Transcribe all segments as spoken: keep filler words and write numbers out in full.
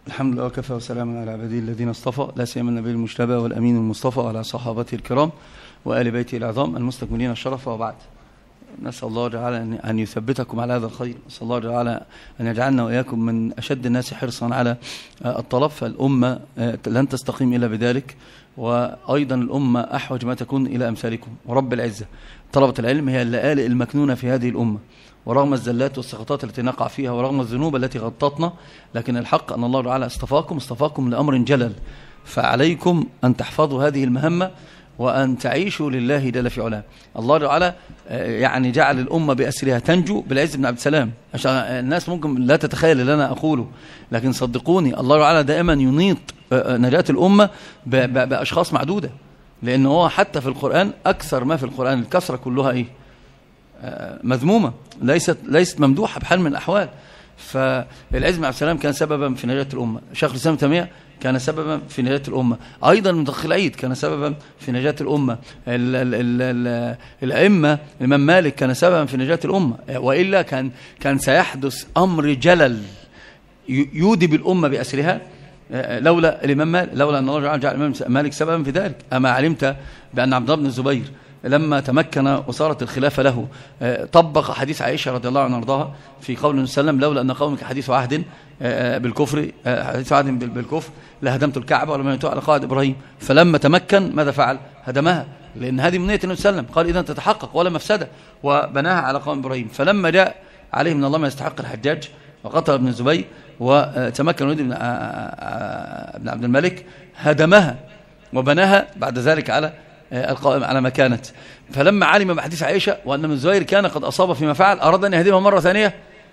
الحمد لله وكفى وسلام على عباده الذين اصطفى، لا سيما النبي المجتبى والأمين المصطفى وعلى صحابته الكرام وآل بيته العظام المستكملين الشرف. وبعد، نسأل الله تعالى أن يثبتكم على هذا الخير، نسأل الله تعالى أن يجعلنا وإياكم من أشد الناس حرصا على الطلب، فالأمة لن تستقيم إلا بذلك، وأيضا الأمة أحوج ما تكون إلى أمثالكم. ورب العزة، طلبة العلم هي اللآلئ المكنونة في هذه الأمة، ورغم الزلات والسقطات التي نقع فيها ورغم الذنوب التي غطتنا، لكن الحق أن الله تعالى اصطفاكم اصطفاكم لأمر جلل، فعليكم أن تحفظوا هذه المهمة وأن تعيشوا لله جل في علاه. الله تعالى يعني جعل الأمة بأسرها تنجو بالعز بن عبد السلام، عشان الناس ممكن لا تتخيل اللي أنا أقوله، لكن صدقوني الله تعالى دائما ينيط نجاة الأمة بأشخاص معدودة، لأنه هو حتى في القرآن أكثر ما في القرآن الكثرة كلها إيه؟ مذمومة، ليست ليست ممدوحة بحال من الأحوال. فالعز بن عبد السلام كان سببا في نجاة الأمة، شيخ الإسلام ابن تيمية كان سببا في نجاة الأمة، أيضا مدخل العيد كان سببا في نجاة الأمة، ال ال ال ال الأئمة الإمام مالك كان سببا في نجاة الأمة، وإلا كان كان سيحدث أمر جلل يودي بالأمة بأسرها لولا الإمام مالك، لولا أن الله جعل الإمام مالك سببا في ذلك. أما علمت بأن عبد الله بن الزبير لما تمكن وصارت الخلافة له طبق حديث عائشة رضي الله عنها وارضاها في قول النبي صلى الله عليه وسلم: لولا أن قومك حديث عهد بالكفر حديث عهد بالكفر لهدمت الكعبة ولم ينتهوا على قواعد إبراهيم. فلما تمكن ماذا فعل؟ هدمها، لأن هذه منية النبي صلى الله عليه وسلم، قال إذا تتحقق ولا مفسدة، وبناها على قوم إبراهيم. فلما جاء عليه من الله ما يستحق الحجاج وقتل ابن الزبير وتمكن وليد بن عبد الملك، هدمها وبناها بعد ذلك على القائم على ما كانت. فلما علم بحديث عائشة وأن ابن الزبير كان قد أصاب فيما فعل، أراد أن يهدمها مرة ثانية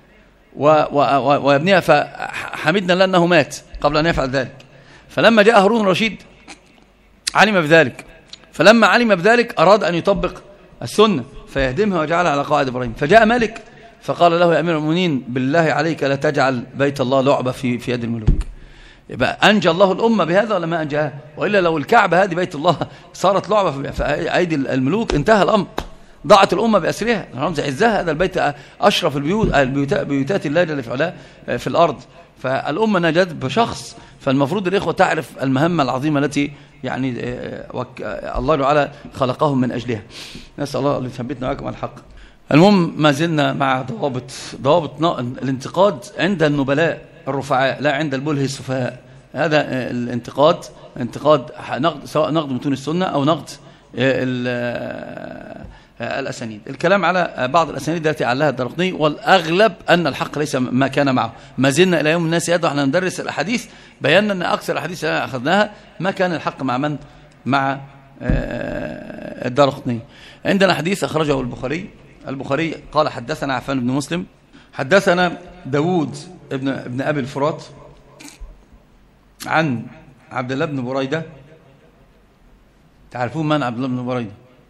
ويبنيها، فحمدنا له أنه مات قبل أن يفعل ذلك. فلما جاء هارون الرشيد علم بذلك، فلما علم بذلك أراد أن يطبق السنة فيهدمها وجعلها على قواعد إبراهيم. فجاء مالك فقال له: يا أمير المؤمنين بالله عليك لا تجعل بيت الله لعبة في في يد الملوك. يبقى أنجى الله الأمة بهذا ولا ما أنجاها؟ وإلا لو الكعبة هذه بيت الله صارت لعبة في أيدي الملوك انتهى الأمر، ضاعت الأمة بأسرها، رمز عزها. هذا البيت أشرف البيوت بيوتات الله جل في علاه في الأرض، فالأمة نجت بشخص. فالمفروض الإخوة تعرف المهمة العظيمة التي يعني الله تعالى خلقهم من أجلها. نسأل الله أن يثبتنا وإياكم على الحق. المهم، ما زلنا مع ضوابط ضوابط الانتقاد عند النبلاء الرفعاء، لا عند البله السفهاء. هذا الانتقاد انتقاد نقد، سواء نقد متون السنة أو نقد الأسانيد. الكلام على بعض الأسانيد التي علها الدرقطني، والأغلب أن الحق ليس ما كان معه. ما زلنا إلى يوم الناس يدعو احنا ندرس الأحاديث، بينا أن أكثر الأحاديث التي أخذناها ما كان الحق مع من؟ مع الدرقطني. عندنا حديث أخرجه البخاري البخاري قال: حدثنا عفان بن مسلم حدثنا داود ابن ابن أبي الفرات عن عبد الله بن بريدة. تعرفون من عبد الله بن بريدة؟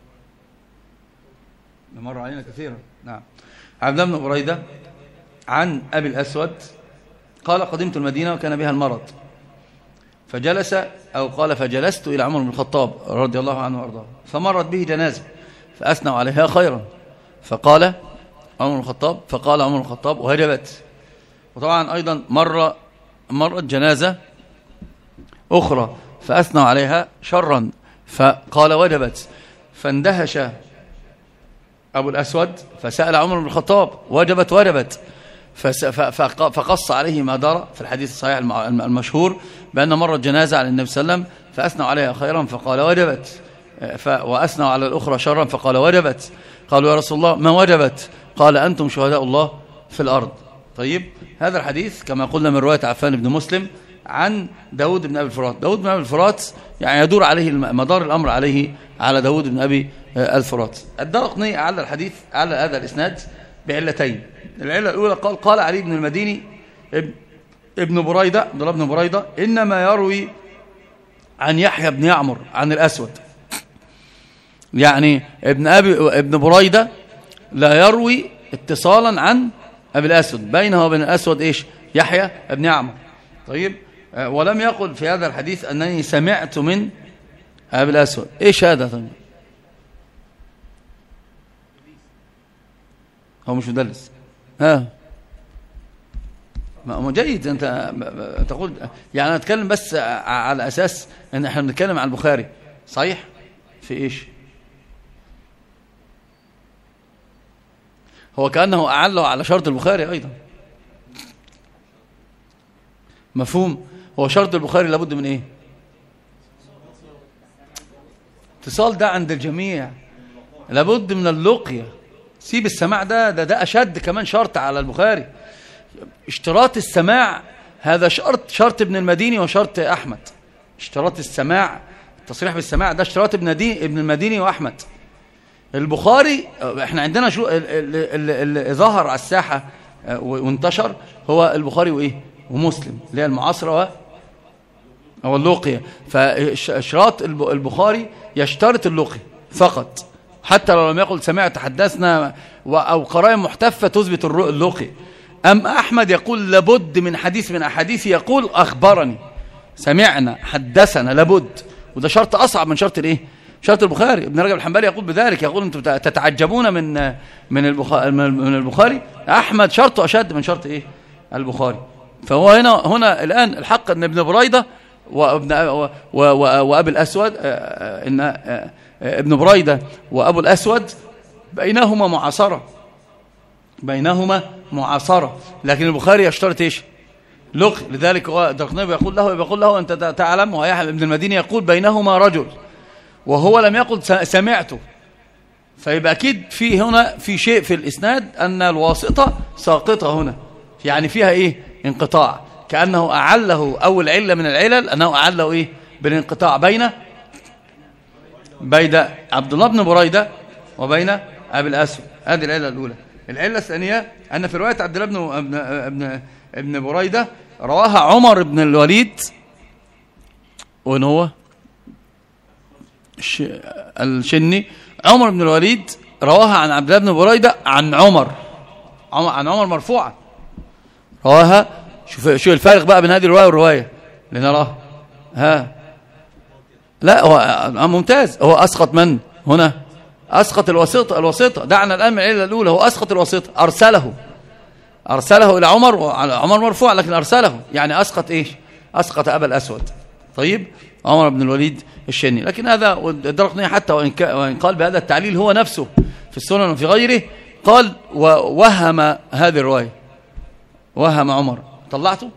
مر علينا كثيرا. نعم، عبد الله بن بريدة عن أبي الأسود قال: قدمت المدينة وكان بها المرض، فجلس أو قال فجلست إلى عمر بن الخطاب رضي الله عنه وأرضاه، فمرت به جنازة فأثنوا عليها خيرا، فقال عمر بن الخطاب فقال عمر بن الخطاب: وهجبت. وطبعا أيضا مرة مرت جنازة أخرى فأثنوا عليها شرا فقال: وجبت. فاندهش أبو الأسود فسأل عمر بن الخطاب: وجبت وجبت. فقص عليه ما دار في الحديث الصحيح المشهور بأن مرت جنازة على النبي صلى الله عليه وسلم فأثنوا عليها خيرا فقال: وجبت، وأثنوا على الأخرى شرا فقال: وجبت. قالوا: يا رسول الله ما وجبت؟ قال: أنتم شهداء الله في الأرض. طيب، هذا الحديث كما قلنا من رواية عفان بن مسلم عن داود بن أبي الفرات. داود بن أبي الفرات يعني يدور عليه مدار الأمر عليه على داود بن أبي الفرات. الدرقطني على الحديث على هذا الإسناد بعلتين. العلة الأولى قال قال علي بن المديني ابن بريدة عبد الله بن بريدة إنما يروي عن يحيى بن يعمر عن الأسود، يعني ابن أبي ابن بريدة لا يروي اتصالا عن أبي الأسود، بينه وبين الأسود إيش؟ يحيى بن يعمر. طيب، ولم يقل في هذا الحديث أنني سمعت من أبي الأسود. إيش هذا؟ طيب، هو مش مدلس. ها ما جيد. انت تقول يعني انا اتكلم بس على اساس ان احنا بنتكلم عن البخاري، صحيح؟ في ايش؟ هو كأنه أعله على شرط البخاري أيضا. مفهوم؟ هو شرط البخاري لابد من إيه؟ اتصال، ده عند الجميع. لابد من اللقية. سيب السماع، ده ده ده أشد كمان شرط على البخاري. اشتراط السماع هذا شرط، شرط ابن المديني وشرط أحمد. اشتراط السماع، التصريح بالسماع، ده اشتراط ابن ابن المديني وأحمد. البخاري احنا عندنا شو اللي ظهر على الساحة وانتشر هو البخاري وايه ومسلم، اللي هي المعاصرة او اللقية. فاشراط البخاري يشترط اللقية فقط، حتى لو لم يقل سمعت حدثنا او قرائن محتفة تثبت اللقية. ام احمد يقول لابد من حديث من احاديث يقول اخبرني، سمعنا، حدثنا، لابد. وده شرط اصعب من شرط الايه شرط البخاري. ابن رجب الحنبلي يقول بذلك، يقول انتم تتعجبون من من البخاري من البخاري احمد شرطه اشد من شرط ايه البخاري. فهو هنا هنا الان الحق ان ابن بريده وابن وابي الاسود، ان ابن بريده وابو الاسود بينهما معاصره بينهما معاصره لكن البخاري يشترط ايش؟ لقي. لذلك هو الدرقطني بيقول له بيقول له انت تعلم، ويحيى ابن المديني يقول بينهما رجل، وهو لم يقل سمعته. فيبقى أكيد في هنا في شيء في الإسناد أن الواسطة ساقطة هنا، يعني فيها إيه؟ انقطاع. كأنه أعله أول علة من العلل أنه أعله إيه؟ بالانقطاع بين بين عبد الله بن بريدة وبين أبي الأسود. هذه العلة الأولى. العلة الثانية أن في رواية عبد الله بن ابن ابن ابن بريدة رواها عمر بن الوليد، وإن هو الشني. عمر بن الوليد رواها عن عبد الله بن بريدة عن عمر عن عمر مرفوعا، رواها. شوف شو الفارق بقى بين هذه الرواية والرواية لنراها. ها لا هو ممتاز. هو أسقط من هنا؟ أسقط الواسطة. الواسطة دعنا الآن من العلة الأولى. هو أسقط الواسطة، أرسله أرسله إلى عمر، عمر مرفوع لكن أرسله، يعني أسقط إيش؟ أسقط أبا الأسود. طيب عمر بن الوليد الشني. لكن هذا الدرقطني حتى وإن قال بهذا التعليل هو نفسه في السنن وفي غيره قال ووهم هذه الرواية، وهم عمر. طلعته.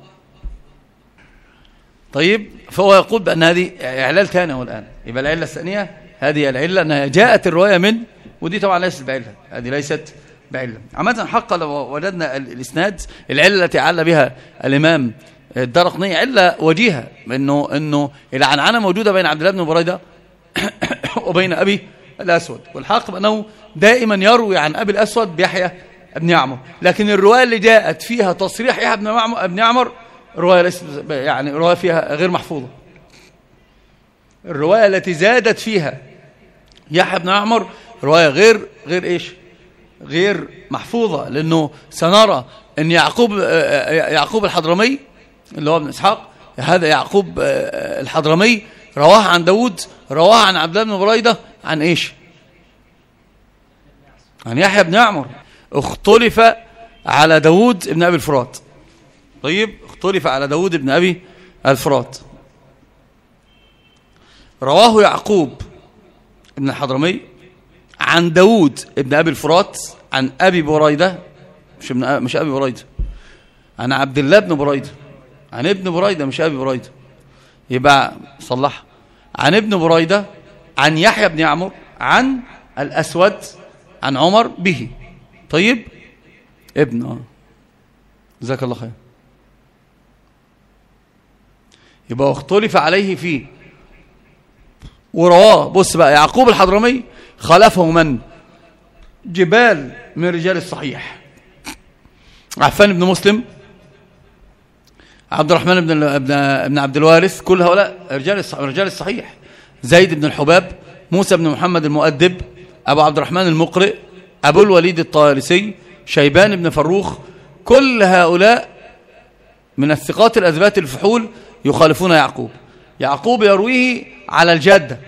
طيب فهو يقول بأن هذه إعلال ثاني هو الآن. يبقى العلة الثانية هذه العلة أنها جاءت الرواية من، ودي طبعا ليست بعلة، هذه ليست بعلة. عامة حقا لو وجدنا الإسناد العلة التي عل بها الإمام الدرقطني علة وجيهة، انه انه العنعنه موجوده بين عبد الله بن بريده وبين ابي الاسود. والحق بانه دائما يروي عن ابي الاسود بيحيى بن يعمر، لكن الروايه اللي جاءت فيها تصريح يحيى بن يعمر ابن يعمر روايه ليست، يعني روايه فيها غير محفوظه. الروايه التي زادت فيها يحيى بن يعمر روايه غير غير ايش؟ غير محفوظه، لانه سنرى ان يعقوب يعقوب الحضرمي اللي هو ابن إسحاق، هذا يعقوب الحضرمي رواه عن داود، رواه عن عبد الله بن بريدة عن إيش؟ عن يحيى بن يعمر. اختلف على داود ابن أبي الفرات. طيب اختلف على داود ابن أبي الفرات. رواه يعقوب ابن الحضرمي عن داود ابن أبي الفرات عن أبي بريدة، مش ابن مش أبي بريدة، عن عبد الله بن بريدة، عن ابن بريدة مش أبي بريدة. يبقى صلح عن ابن بريدة عن يحيى بن يعمر عن الأسود عن عمر به. طيب ابن اه جزاك الله خير. يبقى اختلف عليه فيه ورواه. بص بقى يعقوب الحضرمي خلفه من؟ جبال من رجال الصحيح، عفان بن مسلم، عبد الرحمن بن ابن عبد الوارث، كل هؤلاء رجال رجال الصحيح. زيد بن الحباب، موسى بن محمد المؤدب، أبو عبد الرحمن المقرئ، أبو الوليد الطيالسي، شيبان بن فروخ، كل هؤلاء من الثقات الأثبات الفحول يخالفون يعقوب. يعقوب يرويه على الجدة،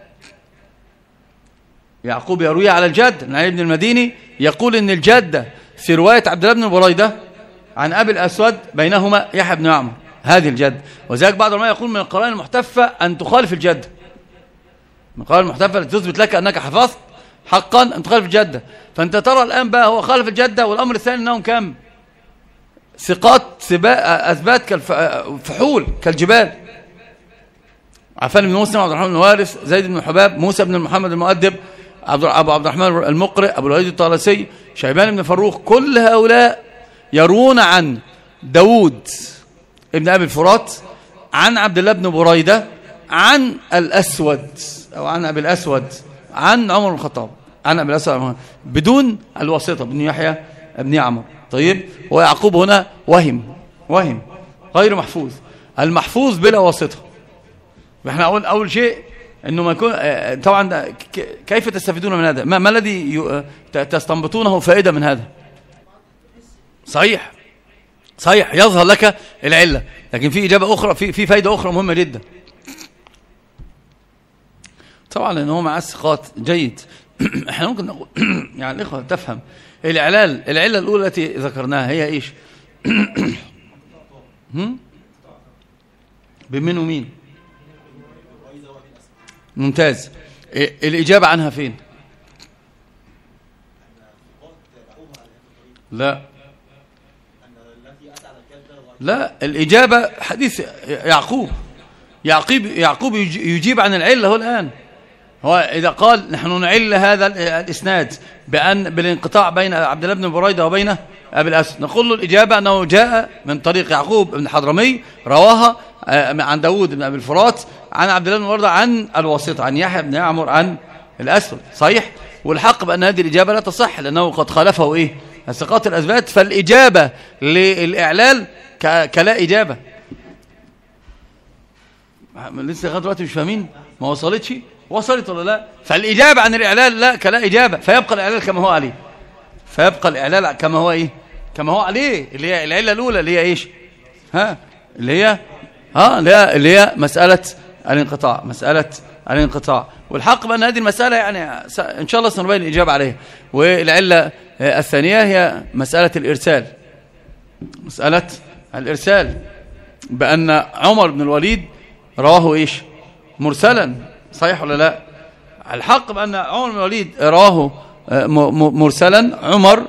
يعقوب يرويه على الجدة. علي بن المديني يقول إن الجدة في رواية عبد الله بن بريدة عن أبي الأسود بينهما يحيى بن يعمر، هذه الجد. وذلك بعض العلماء يقول من القرائن المحتفة أن تخالف الجد، من القرائن المحتفة التي تثبت لك أنك حفظت حقا أن تخالف الجدة. فأنت ترى الآن بقى هو خالف الجدة. والأمر الثاني أنهم كم ثقات أثبات كالفحول كالجبال: عفان بن مسلم، عبد الرحمن بن وارث، زيد بن حباب، موسى بن محمد المؤدب، أبو عبد الرحمن المقرئ، أبو الوليد الطالسي، شيبان بن فروخ. كل هؤلاء يروون عن داود ابن أبي الفرات عن عبد الله بن بريدة عن الأسود أو عن أبي الأسود عن عمر بن الخطاب عن أبي الأسود بدون الواسطة بن يحيى بن يعمر. طيب، ويعقوب هنا وهم وهم غير محفوظ. المحفوظ بلا واسطة. احنا أقول أول شيء انه ما يكون طبعا. كيف تستفيدون من هذا؟ ما, ما الذي تستنبطونه فائدة من هذا؟ صحيح صحيح يظهر لك العلة، لكن في إجابة أخرى، في في فائدة أخرى مهمة جدا. طبعا لأنه مع الثقات جيد. احنا ممكن نقول يعني الإخوة تفهم الإعلال. العلة الأولى التي ذكرناها هي إيش؟ بمن ومين؟ ممتاز. الإجابة عنها فين؟ لا لا الإجابة حديث يعقوب. يعقوب يعقوب يجيب عن العلة هو الآن. هو إذا قال نحن نعل هذا الإسناد بأن بالانقطاع بين عبد الله بن بريدة وبين أبي الأسود، نقول له الإجابة أنه جاء من طريق يعقوب بن حضرمي رواها عن داود بن أبي الفرات عن عبد الله بن بريدة عن الواسطة عن يحيى بن يعمر عن الأسود. صحيح. والحق بأن هذه الإجابة لا تصح لأنه قد خالفه إيه الثقات الأثبات. فالإجابة للإعلال كلا إجابة. لسه لغاية دلوقتي مش فاهمين؟ ما وصلتش؟ وصلت ولا لا؟ فالإجابة عن الإعلال لا كلا إجابة، فيبقى الإعلال كما هو عليه. فيبقى الإعلال كما هو إيه؟ كما هو عليه، اللي هي العلة الأولى اللي هي إيش؟ ها؟ اللي هي ها اللي هي, اللي هي مسألة الانقطاع، مسألة الانقطاع. والحق بأن هذه المسألة يعني إن شاء الله سنبين الإجابة عليها. والعلة الثانية هي مسألة الإرسال، مسألة الإرسال بأن عمر بن الوليد رواه إيش؟ مرسلا. صحيح ولا لا؟ الحق بأن عمر بن الوليد رواه مرسلا. عمر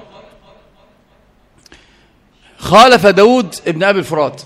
خالف داود ابن أبي الفرات،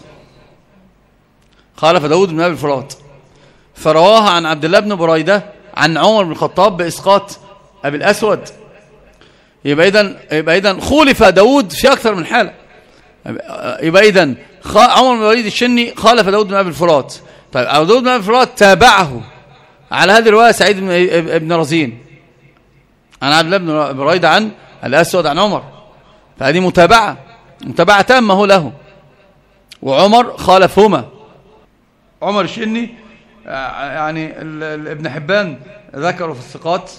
خالف داود بن أبي الفرات فرواها عن عبد الله بن بريدة عن عمر بن الخطاب بإسقاط أبي الأسود. يبقى إذن يبقى إذن خولف داود في أكثر من حالة. يبقى إذن عمر بن الوليد الشني خالف داود بن أبي الفرات. طيب داود بن أبي الفرات تابعه على هذه الرواية سعيد بن ابن رزين عن عبد الله بن بريدة عن الأسود عن عمر. فهذه متابعة متابعة تامة له. وعمر خالفهما. عمر الشني يعني ابن حبان ذكروا في الثقات،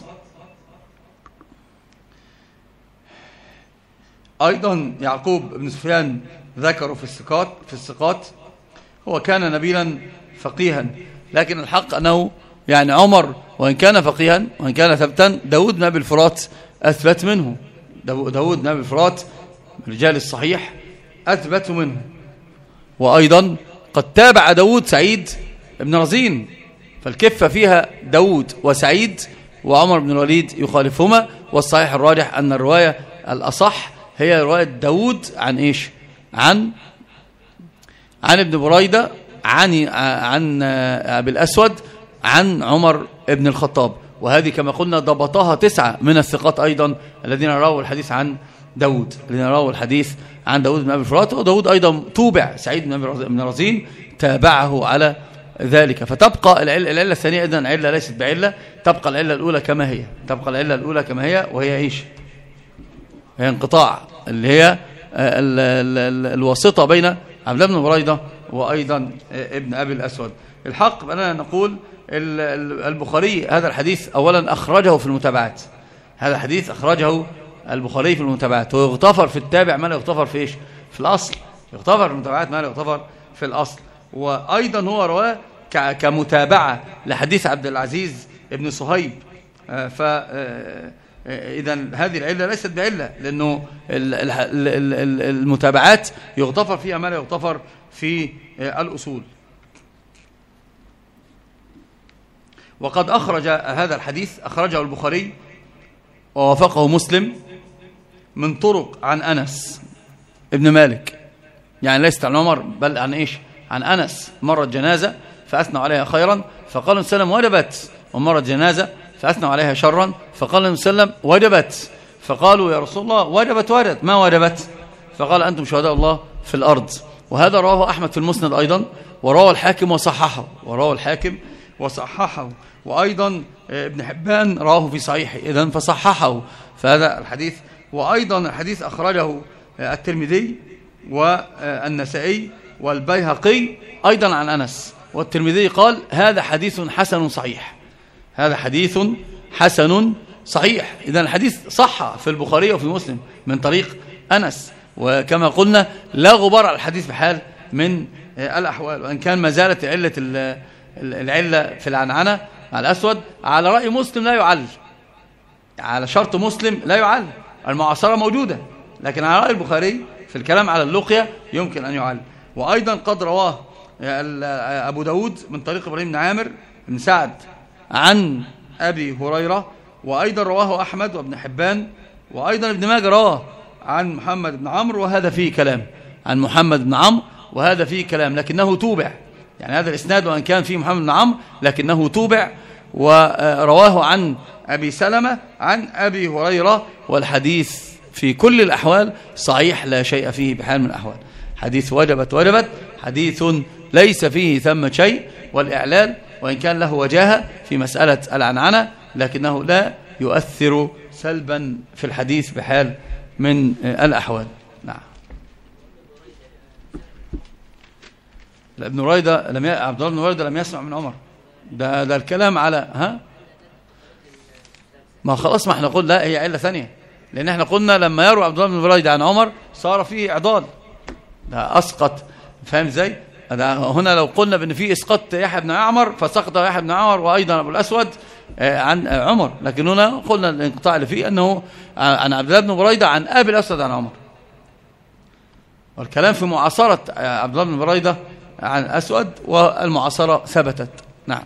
أيضا يعقوب بن سفيان ذكروا في الثقات في الثقات هو كان نبيلا فقيها. لكن الحق أنه يعني عمر وإن كان فقيها وإن كان ثبتا داود بن أبي الفرات أثبت منه. داود بن أبي الفرات رجال الصحيح أثبت منه. وأيضا قد تابع داود سعيد بن رزين، فالكفة فيها داود وسعيد، وعمر بن الوليد يخالفهما. والصحيح الراجح أن الرواية الأصح هي رواية داود عن إيش؟ عن عن ابن بريدة عن عن أبي الأسود عن عمر بن الخطاب. وهذه كما قلنا ضبطها تسعة من الثقات أيضا الذين رووا الحديث عن داود، الذين رووا الحديث عن داود بن أبي الفرات. وداود أيضا توبع سعيد بن رزين تابعه على ذلك. فتبقى العلة, العلة الثانية إذن علة ليست بعلة، تبقى العلة الأولى كما هي، تبقى العلة الأولى كما هي وهي إيش؟ هي انقطاع، اللي هي ال ال ال الواسطة بين عبد الله بن بريدة وأيضا ابن أبي الأسود. الحق بأننا نقول البخاري هذا الحديث أولا أخرجه في المتابعات، هذا الحديث أخرجه البخاري في المتابعات، ويغتفر في التابع ما لا يغتفر في إيش؟ في الأصل، يغتفر في المتابعات ما لا يغتفر في الأصل. وأيضا هو رواه كمتابعة لحديث عبد العزيز ابن صهيب. إذن هذه العلة ليست بعلة، لأنه المتابعات يغتفر فيها ما لا يغتفر في الأصول. وقد أخرج هذا الحديث، أخرجه البخاري ووافقه مسلم من طرق عن أنس ابن مالك، يعني ليست عن عمر بل عن إيش؟ عن أنس. مرت جنازة فأثنوا عليها خيرا فقال النبي صلى الله عليه وسلم وجبت، ومرت جنازة فأثنوا عليها شرا فقال النبي صلى الله عليه وسلم وجبت، فقالوا يا رسول الله وجبت وجبت ما وجبت؟ فقال أنتم شهداء الله في الأرض. وهذا رواه أحمد في المسند أيضا، ورواه الحاكم وصححه، ورواه الحاكم وصححه، وأيضا ابن حبان رواه في صحيحه إذن فصححه. فهذا الحديث، وأيضا الحديث أخرجه الترمذي والنسائي والبيهقي أيضا عن أنس، والترمذي قال هذا حديث حسن صحيح، هذا حديث حسن صحيح. إذن الحديث صح في البخاري وفي مسلم من طريق أنس، وكما قلنا لا غبار على الحديث بحال من الأحوال، وأن كان ما زالت علة العلة في العنعنة على الأسود على رأي مسلم لا يعل، على شرط مسلم لا يعل، المعاصرة موجودة، لكن على رأي البخاري في الكلام على اللقية يمكن أن يعل. وأيضا قد رواه أبو داود من طريق إبراهيم بن عامر بن سعد عن أبي هريرة، وأيضا رواه أحمد وابن حبان، وأيضا ابن ماجه رواه عن محمد بن عمرو وهذا فيه كلام، عن محمد بن عمرو وهذا فيه كلام، لكنه توبع، يعني هذا الإسناد وأن كان فيه محمد بن عمرو لكنه توبع، ورواه عن أبي سلمة عن أبي هريرة، والحديث في كل الأحوال صحيح لا شيء فيه بحال من الأحوال. حديث وجبت وجبت حديث ليس فيه ثم شيء، والإعلال وإن كان له وجاهة في مسألة العنعنة لكنه لا يؤثر سلبا في الحديث بحال من الأحوال. نعم. ابن ريدة لم ي... عبد الله بن ريدة لم يسمع من عمر، ده ده الكلام على ها ما خلاص، ما احنا قلنا لا هي علة ثانية، لأن احنا قلنا لما يروي عبد الله بن ريدة عن عمر صار فيه إعضال، ده أسقط، فاهم ازاي؟ هنا لو قلنا بأن في إسقاط يحيى بن عمر فسقط يحيى بن عمر وأيضا أبو الأسود عن عمر، لكن هنا قلنا الانقطاع اللي فيه أنه عن عبد الله بن بريدة عن أبي الأسود عن عمر، والكلام في معاصرة عبد الله بن بريدة عن الأسود والمعاصرة ثبتت. نعم.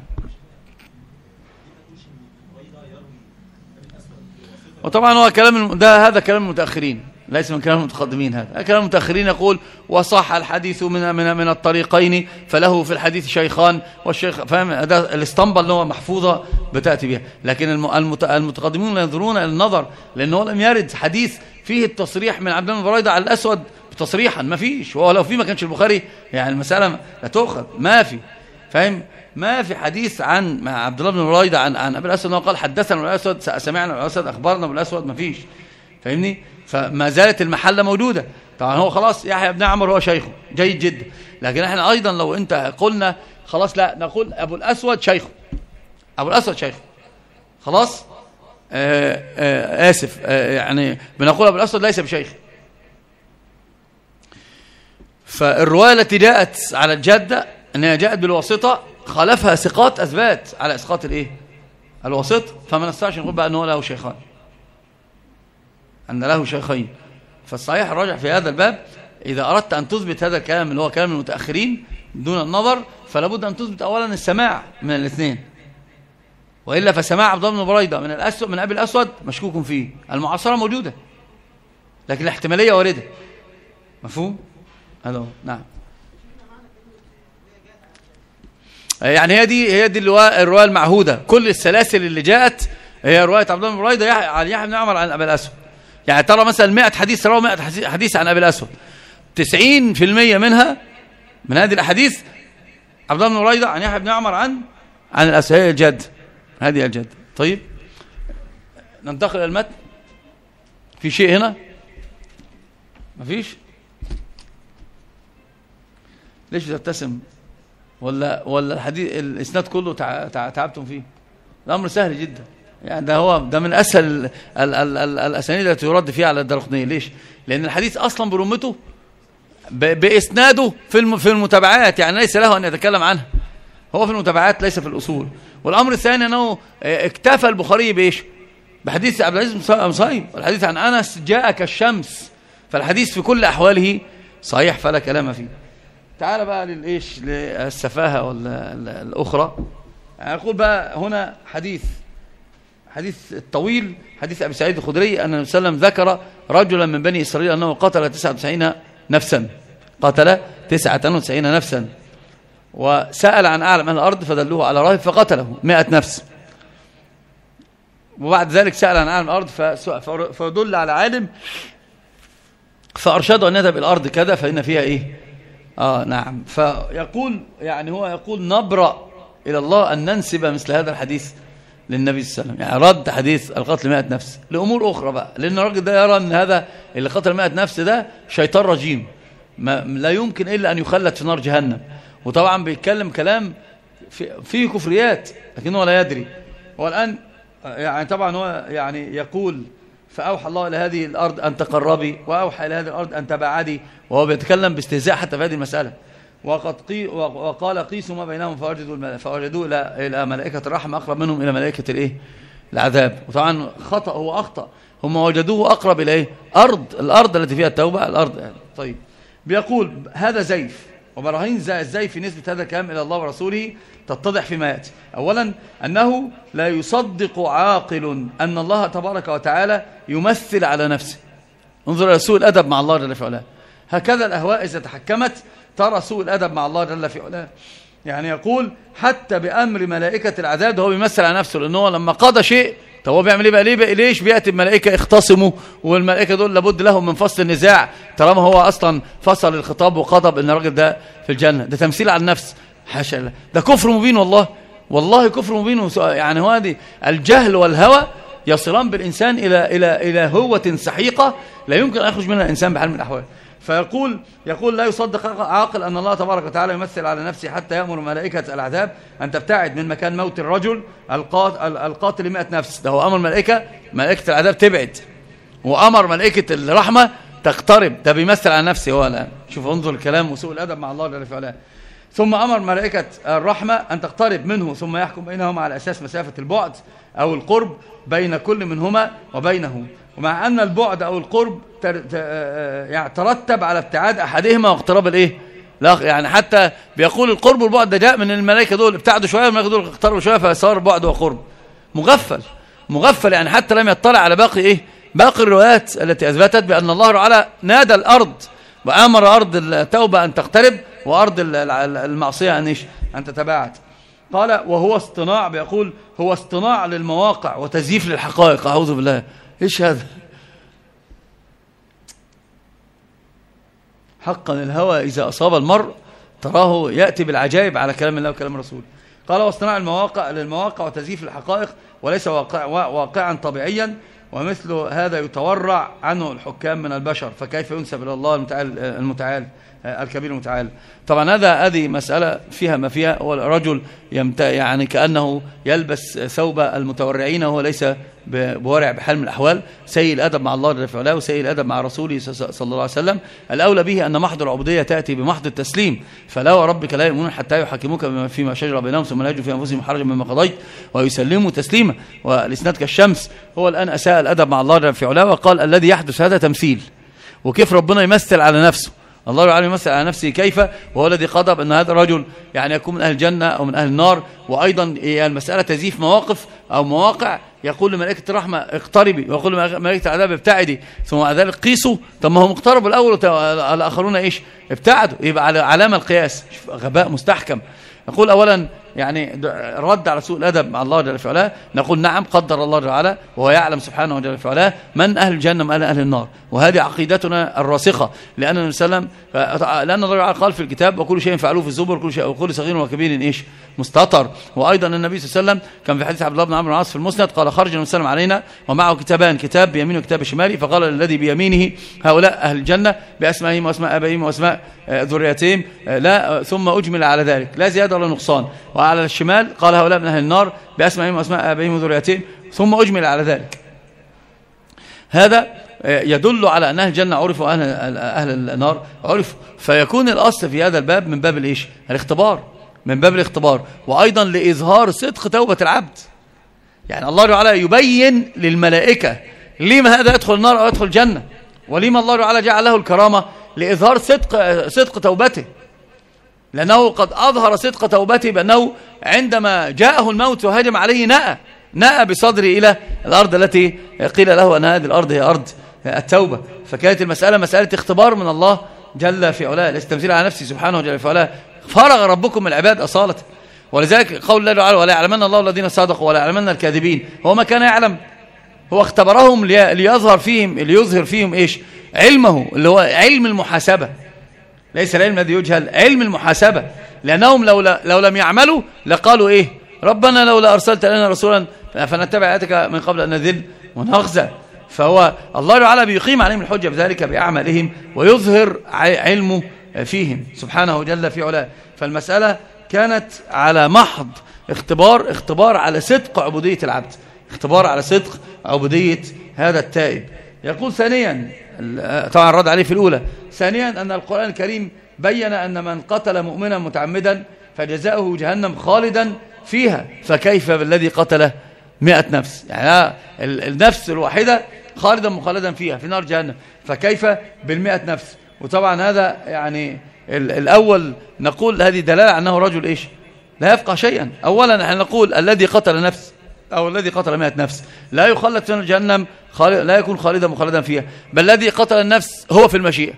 وطبعا هو كلام ده، هذا كلام المتأخرين ليس من كلام المتقدمين، هذا كلام المتأخرين يقول وصح الحديث من من من الطريقين فله في الحديث شيخان، والشيخ فاهم ده الاسطمبة اللي هو محفوظة بتأتي بها، لكن المتقدمون ينظرون إلى النظر، لأنه لم يرد حديث فيه التصريح من عبد الله بن بريدة على الأسود تصريحا، ما فيش، وهو لو في ما كانش البخاري يعني المسألة لا تؤخذ، ما في، فاهم، ما في حديث عن مع عبد الله بن بريدة عن عن أبي الأسود أنه قال حدثنا أبو الأسود، سمعنا أبو الأسود، أخبرنا أبو الأسود، ما فيش، فاهمني؟ فما زالت المحلة موجودة. طبعا هو خلاص يحيى بن عمر هو شيخه جيد جدا، لكن احنا أيضا لو أنت قلنا خلاص لا نقول أبو الأسود شيخه، أبو الأسود شيخه خلاص، آآ آآ آسف آآ يعني بنقول أبو الأسود ليس بشيخ. فالرواية التي جاءت على الجادة أنها جاءت بالواسطة خالفها ثقات أثبات على إسقاط الإيه؟ الواسط، فما نستطيعش نقول بقى أنه له شيخان، أن له شيخين. فالصحيح الراجح في هذا الباب إذا أردت أن تثبت هذا الكلام اللي هو كلام المتأخرين دون النظر، فلا بد أن تثبت أولا السماع من الاثنين، وإلا فسماع عبد الله بن بريدة من الأسود من أبي الأسود مشكوك فيه، المعاصرة موجودة لكن الاحتمالية واردة، مفهوم؟ هذا نعم. يعني هي دي هي دي الرواية المعهودة، كل السلاسل اللي جاءت هي رواية عبد الله بن بريدة عن يحيى بن عمر عن أبي الأسود. يعني ترى مثلا مئة حديث رواه مئة حديث عن أبي الأسود، تسعين في المئة منها من هذه الأحاديث عبد الله بن بريدة عن يحيى بن عمر عن عن الأسود، هي الجد، هذه الجد. طيب ننتقل إلى المتن. في شيء هنا؟ مفيش؟ ليش تبتسم؟ ولا ولا الحديث الإسناد كله تعبتم فيه؟ الأمر سهل جدا، يعني ده هو ده من أسهل ال ال ال ال الأسانيد التي يرد فيها على الدارقطني. ليش؟ لأن الحديث أصلا برمته بإسناده في في المتابعات، يعني ليس له أن يتكلم عنها، هو في المتابعات ليس في الأصول. والأمر الثاني أنه اكتفى البخاري بإيش؟ بحديث عبد العزيز بن صهيب، الحديث عن أنس جاء كالشمس، فالحديث في كل أحواله صحيح فلا كلام فيه. تعال بقى للإيش للسفاهة والأخرى. أقول بقى هنا حديث حديث الطويل، حديث أبي سعيد الخدري أن النبي صلى الله عليه وسلم ذكر رجلا من بني إسرائيل أنه قتل تسعة وتسعين نفسا، قتل تسعة وتسعين نفسا، وسأل عن أعلم أهل الأرض فدلوه على راهب فقتله مئة نفس، وبعد ذلك سأل عن أعلم الأرض فدل على عالم فأرشده أن يذهب إلى الأرض كذا فإن فيها إيه آه نعم. فيقول يعني هو يقول نبرأ إلى الله أن ننسب مثل هذا الحديث للنبي صلى الله عليه وسلم، يعني رد حديث القتل مئة نفس لأمور أخرى بقى، لأن الراجل ده يرى أن هذا اللي قتل مئة نفس ده شيطان رجيم ما لا يمكن إلا أن يخلد في نار جهنم، وطبعا بيتكلم كلام فيه كفريات لكنه لا يدري. هو الآن يعني طبعا هو يعني يقول فأوحى الله إلى هذه الأرض أن تقربي وأوحى إلى هذه الأرض أن تبعدي، وهو بيتكلم باستهزاء حتى في هذه المسألة. وقد قي وقال قيسوا ما بينهم فوجدوا فوجدوا إلى إلى ملائكة الرحمة أقرب منهم إلى ملائكة الإيه العذاب. وطبعا خطأ هو أخطأ، هم وجدوه أقرب إلى إيه أرض الأرض التي فيها التوبة الأرض يعني. طيب بيقول هذا زيف، وبراهين الزيف في نسبة هذا الكلام إلى الله ورسوله تتضح فيما يأتي. أولا أنه لا يصدق عاقل أن الله تبارك وتعالى يمثل على نفسه. انظر إلى سوء الأدب مع الله جل في علاه. هكذا الأهواء إذا تحكمت ترى سوء الأدب مع الله جل في علاه. يعني يقول حتى بأمر ملائكة العذاب هو بيمثل على نفسه، لأنه لما قضى شيء طب هو بيعمل ايه بقى؟ ليه ليش بيأتي الملائكة يختصموا والملائكة دول لابد لهم من فصل النزاع طالما هو أصلا فصل الخطاب وقضى بأن الراجل ده في الجنة؟ ده تمثيل على النفس، حاشا الله، ده كفر مبين والله والله كفر مبين. يعني هو هذه الجهل والهوى يصلان بالإنسان إلى إلى إلى هوة سحيقة لا يمكن أن يخرج منها الإنسان بحال من الأحوال. فيقول يقول لا يصدق عاقل أن الله تبارك وتعالى يمثل على نفسه حتى يأمر ملائكة العذاب أن تبتعد من مكان موت الرجل القاتل مئة نفس. ده هو أمر ملائكة ملائكة العذاب تبعد، وأمر ملائكة الرحمة تقترب. ده بيمثل على نفسه هو الآن. شوف انظر الكلام وسوء الأدب مع الله جل في علاه. ثم أمر ملائكة الرحمة أن تقترب منه ثم يحكم بينهما على أساس مسافة البعد أو القرب بين كل منهما وبينه، ومع أن البعد أو القرب يعني ترتب على ابتعاد أحدهما واقتراب الإيه؟ لا يعني حتى بيقول القرب والبعد ده جاء من الملائكة دول ابتعدوا شوية والملائكة دول اقتربوا شوية فصار بعد وقرب. مغفل مغفل يعني حتى لم يطلع على باقي إيه؟ باقي الروايات التي أثبتت بأن الله تعالى نادى الأرض وأمر أرض التوبة أن تقترب وأرض المعصية أن إيش؟ أن تتباعد. قال وهو اصطناع، بيقول هو اصطناع للمواقع وتزييف للحقائق. أعوذ بالله، إيش هذا؟ حقا الهوى إذا أصاب المرء تراه يأتي بالعجائب على كلام الله وكلام الرسول. قال واصطناع المواقع للمواقع وتزييف الحقائق وليس واقع واقعا طبيعيا، ومثل هذا يتورع عنه الحكام من البشر، فكيف ينسب إلى الله المتعال, المتعال الكبير المتعال؟ طبعا هذا هذه مسألة فيها ما فيها. هو الرجل يعني كأنه يلبس ثوب المتورعين وهو ليس بورع بحال من الأحوال. سيء الأدب مع الله جل وعلا وسيء الأدب مع رسوله صلى الله عليه وسلم. الأولى به أن محض العبودية تأتي بمحض التسليم. فلا وربك لا يؤمنون حتى يحكموك فيما شجر بينهم ثم لا يجدوا في أنفسهم حرجا مما قضيت ويسلموا تسليما. والإسناد كالشمس. هو الآن أساء الأدب مع الله جل وعلا وقال الذي يحدث هذا تمثيل. وكيف ربنا يمثل على نفسه؟ الله تعالى يمثل على نفسه كيف وهو الذي قضى بأن هذا الرجل يعني يكون من أهل الجنة أو من أهل النار. وأيضا المسألة تزييف مواقف أو مواقع. يقول لملائكة الرحمة اقتربي ويقول لملائكة العذاب ابتعدي، ثم بعد ذلك قيسوا. طب ما هم اقتربوا الأول والآخرون إيش؟ ابتعدوا. يبقى على علامة القياس. غباء مستحكم. نقول أولا يعني رد على سوء الأدب مع الله جل وعلا. نقول نعم قدر الله تعالى وهو يعلم سبحانه وجل وعلا من أهل الجنة ومن أهل النار، وهذه عقيدتنا الراسخة. لأن النبي صلى الله عليه وسلم لأن الله تعالى قال في الكتاب وكل شيء فعلوه في الزبر وكل شيء وكل صغير وكبير إيش؟ مستطر. وأيضا النبي صلى الله عليه وسلم كان في حديث عبد الله بن عمرو بن العاص في المسند قال خرج النبي صلى الله عليه وسلم علينا ومعه كتابان، كتاب بيمينه وكتاب بشماله، فقال الذي بيمينه هؤلاء أهل الجنة بأسمائهم وأسماء آبائهم وأسماء ذريتهم لا ثم أجمل على ذلك لا زيادة ولا نقصان. وعلى الشمال قال هؤلاء من أهل النار بأسمائهم وأسماء آبائهم وذريتهم ثم أجمل على ذلك. هذا يدل على أن أهل الجنة عرفوا أهل, أهل النار عرفوا. فيكون الأصل في هذا الباب من باب الإيش؟ الاختبار، من باب الاختبار، وأيضا لإظهار صدق توبة العبد. يعني الله تعالى يبين للملائكة لما هذا يدخل النار أو يدخل الجنة، ولما الله تعالى جعل له الكرامة لإظهار صدق صدق توبته، لأنه قد أظهر صدق توبته بأنه عندما جاءه الموت وهجم عليه نأى نأى بصدره إلى الأرض التي قيل له أن هذه الأرض هي أرض التوبة. فكانت المسألة مسألة اختبار من الله جل في علاه، الاستمثيل على نفسه سبحانه جل في علاه. فرغ ربكم من العباد أصالة، ولذلك قول الله تعالى ولا يعلمن الله الذين صدقوا ولا يعلمن الكاذبين. هو ما كان يعلم، هو اختبرهم ليظهر فيهم ليظهر فيهم إيش؟ علمه، اللي هو علم المحاسبة، ليس العلم الذي يجهل، علم المحاسبة. لأنهم لو, لو لم يعملوا لقالوا إيه؟ ربنا لولا أرسلت لنا رسولا فنتبع آياتك من قبل أن نذل ونخزى. فهو الله تعالى بيقيم عليهم الحجة بذلك بأعمالهم ويظهر علمه فيهم سبحانه جل في علاه. فالمسألة كانت على محض اختبار اختبار على صدق عبودية العبد، اختبار على صدق عبودية هذا التائب. يقول ثانيا، طبعا رد عليه في الأولى، ثانيا أن القرآن الكريم بين أن من قتل مؤمنا متعمدا فجزاؤه جهنم خالدا فيها، فكيف بالذي قتل مئة نفس؟ يعني النفس الواحدة خالدا مخلدا فيها في نار جهنم، فكيف بالمئة نفس؟ وطبعا هذا يعني الأول نقول هذه دلالة أنه رجل إيش؟ لا يفقه شيئا. أولا نحن نقول الذي قتل نفس أو الذي قتل مئة نفس لا يخلد في جهنم، لا يكون خالدا مخلدا فيها، بل الذي قتل النفس هو في المشيئة،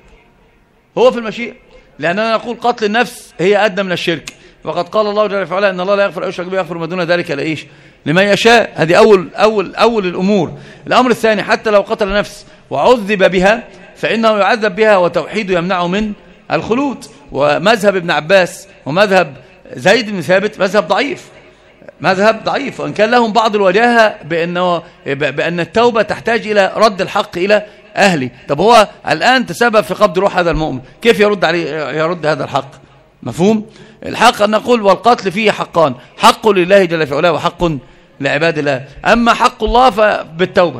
هو في المشيئة. لأننا نقول قتل النفس هي أدنى من الشرك، وقد قال الله جل وعلا إن الله لا يغفر أن يشرك به ويغفر ما دون ذلك لإيش؟ لمن يشاء. هذه أول أول أول الأمور. الأمر الثاني، حتى لو قتل نفس وعذب بها فإنه يعذب بها وتوحيده يمنعه من الخلود. ومذهب ابن عباس ومذهب زيد بن ثابت مذهب ضعيف، مذهب ضعيف، وإن كان لهم بعض الوجاهة بأنه بأن التوبة تحتاج إلى رد الحق إلى أهله. طب هو الآن تسبب في قبض روح هذا المؤمن، كيف يرد عليه يرد هذا الحق؟ مفهوم؟ الحق أن نقول والقتل فيه حقان، حق لله جل في علاه وحق لعباد الله. أما حق الله فبالتوبة،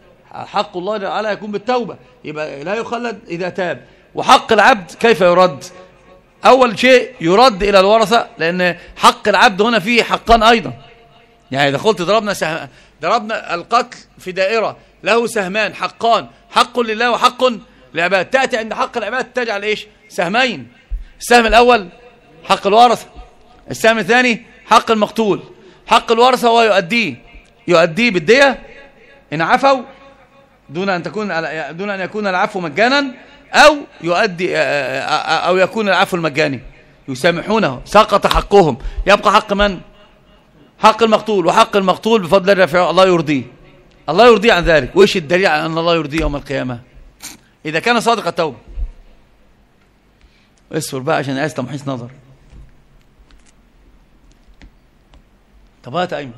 حق الله تعالى يكون بالتوبة، يبقى لا يخلد إذا تاب. وحق العبد كيف يرد؟ أول شيء يرد إلى الورثة، لأن حق العبد هنا فيه حقان أيضا. يعني إذا قلت ضربنا سهم ضربنا القتل في دائرة له سهمان حقان، حق لله وحق للعباد، تأتي عند حق العباد تجعل إيش؟ سهمين. السهم الأول حق الورثة، السهم الثاني حق المقتول. حق الورثة هو يؤديه يؤديه بالدية إن عفوا دون أن تكون دون أن يكون العفو مجانا، أو يؤدي أو يكون العفو المجاني، يسامحونه، سقط حقهم، يبقى حق من؟ حق المقتول. وحق المقتول بفضل الله الله يرضيه، الله يرضيه عن ذلك. وإيش الدليل على أن الله يرضيه يوم القيامة؟ إذا كان صادق التوبة. اصبر بقى عشان عايز تمحيص نظر. طب هات أيمن.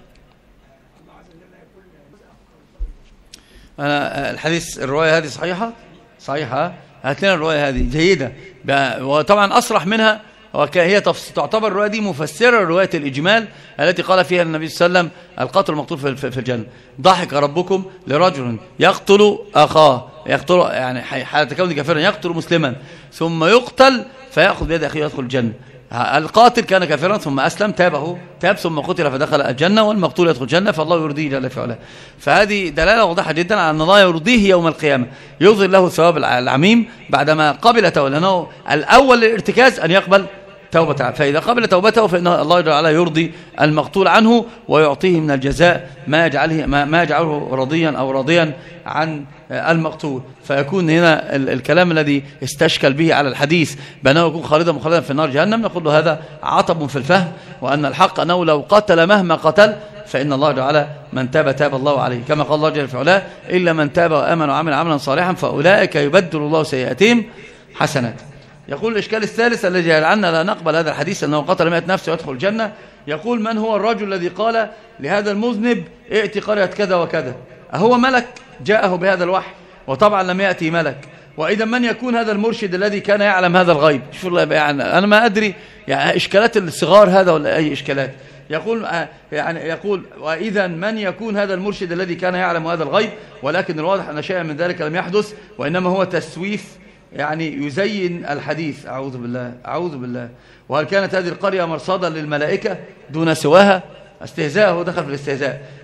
أنا الحديث الرواية هذه صحيحة صحيحة هات لنا الرواية هذه جيدة، وطبعا أصرح منها، وهي تعتبر الرواية دي مفسرة رواية الإجمال التي قال فيها النبي صلى الله عليه وسلم القتل المقتول في الجنة. ضحك ربكم لرجل يقتل أخاه، يقتل يعني حالة كونه كافرا، يقتل مسلما ثم يقتل فيأخذ بيد أخيه يدخل الجنة. القاتل كان كافرا ثم أسلم، تابه تاب ثم قتل فدخل الجنة، والمقتول يدخل الجنة، فالله يرضيه جل في علاه. فهذه دلالة واضحة جدا على أن الله يرضيه يوم القيامة، يظهر له الثواب العميم بعدما قبل توبته، لأنه الأول للارتكاز أن يقبل توبته، فإذا قبل توبته فإن الله تعالى يرضي المقتول عنه ويعطيه من الجزاء ما يجعله ما يجعله راضيا أو راضيا عن المقتول. فيكون هنا الكلام الذي استشكل به على الحديث بأنه يكون خالدا مخلدا في النار جهنم، نقول له هذا عطب في الفهم، وأن الحق أنه لو قتل مهما قتل فإن الله تعالى من تاب تاب الله عليه، كما قال الله جل في علاه إلا من تاب وآمن وعمل عملا صالحا فأولئك يبدل الله سيئاتهم حسنات. يقول الإشكال الثالث الذي يجعلنا لا نقبل هذا الحديث أنه قتل مئة نفس ويدخل الجنة، يقول من هو الرجل الذي قال لهذا المذنب ائت قرية كذا وكذا؟ أهو ملك جاءه بهذا الوحي؟ وطبعا لم يأتي ملك. وإذا من يكون هذا المرشد الذي كان يعلم هذا الغيب؟ شوف الله، يعني أنا ما أدري يعني إشكالات الصغار هذا ولا أي إشكالات. يقول يعني يقول وإذا من يكون هذا المرشد الذي كان يعلم هذا الغيب؟ ولكن الواضح أن شيئا من ذلك لم يحدث، وإنما هو تسويف يعني يزين الحديث. أعوذ بالله أعوذ بالله. وهل كانت هذه القرية مرصادا للملائكة دون سواها؟ استهزاء، هو دخل في الاستهزاء.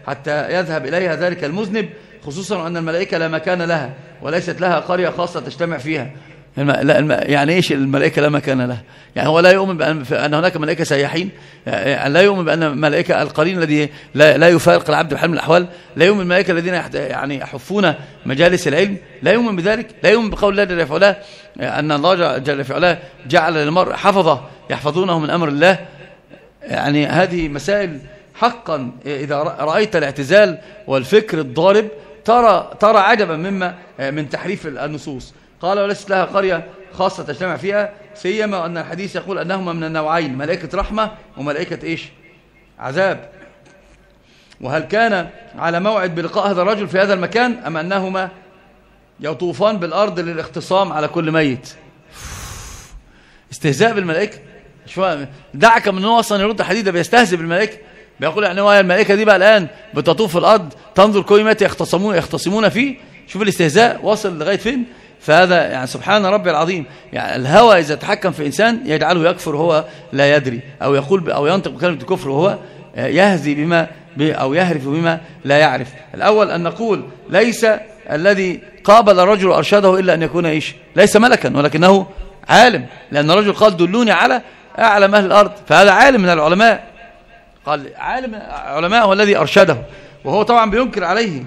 حتى يذهب إليها ذلك المذنب، خصوصا أن الملائكة لا مكان لها وليست لها قرية خاصة تجتمع فيها. يعني إيش الملائكة لا مكان لها؟ يعني هو لا يؤمن بأن أن هناك ملائكة سياحين، يعني لا يؤمن بأن ملائكة القرين الذي لا, لا يفارق العبد بحال من الأحوال، لا يؤمن الملائكة الذين يعني يحفون مجالس العلم، لا يؤمن بذلك، لا يؤمن بقول الله جل في علاه أن الله جل في علاه جعل للمرء حفظة يحفظونه من أمر الله. يعني هذه مسائل حقا إذا رأيت الاعتزال والفكر الضارب ترى ترى عجبا مما من تحريف النصوص. قال وليست لها قرية خاصة تجتمع فيها، سيما أن الحديث يقول أنهما من النوعين، ملائكة رحمة وملائكة إيش؟ عذاب. وهل كان على موعد بلقاء هذا الرجل في هذا المكان أم أنهما يطوفان بالأرض للاختصام على كل ميت؟ استهزاء بالملائكة. دعك من أنه أصلا يرد حديدة بيستهزئ بالملائكة، بيقول يعني هو الملائكة دي بقى الآن بتطوف في الأرض تنظر كل ميت يختصمون يختصمون فيه. شوف الاستهزاء واصل لغاية فين. فهذا يعني سبحان ربي العظيم، يعني الهوى إذا تحكم في إنسان يجعله يكفر وهو لا يدري، أو يقول أو ينطق بكلمة الكفر وهو يهزي بما أو يهرف بما لا يعرف. الأول أن نقول ليس الذي قابل الرجل وأرشده إلا أن يكون إيش؟ ليس ملكا ولكنه عالم، لأن الرجل قال دلوني على أعلم أهل الأرض، فهذا عالم من العلماء. قال عالم العلماء هو الذي أرشده، وهو طبعا بينكر عليه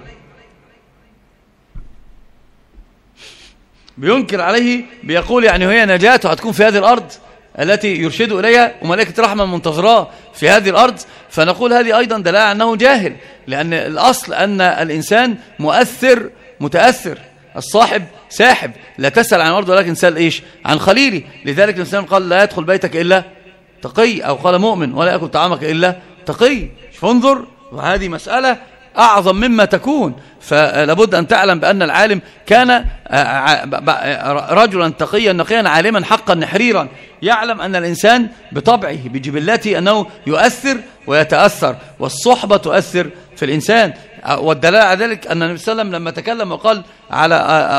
بينكر عليه بيقول يعني هي نجاته هتكون في هذه الأرض التي يرشد إليها وملائكة رحمة منتظراه في هذه الأرض. فنقول هذه أيضا دلالة أنه جاهل، لأن الأصل أن الإنسان مؤثر متأثر، الصاحب ساحب. لا تسأل عن الأرض ولكن سأل إيش؟ عن خليلي. لذلك الإنسان قال لا يدخل بيتك إلا تقي، أو قال مؤمن ولا يأكل طعامك إلا تقي. فانظر، وهذه مسألة أعظم مما تكون. فلابد أن تعلم بأن العالم كان رجلا تقيا نقيا عالما حقا نحريرا، يعلم أن الإنسان بطبعه بجبلته أنه يؤثر ويتأثر، والصحبة تؤثر في الإنسان. والدلالة على ذلك أن النبي صلى الله عليه وسلم لما تكلم وقال على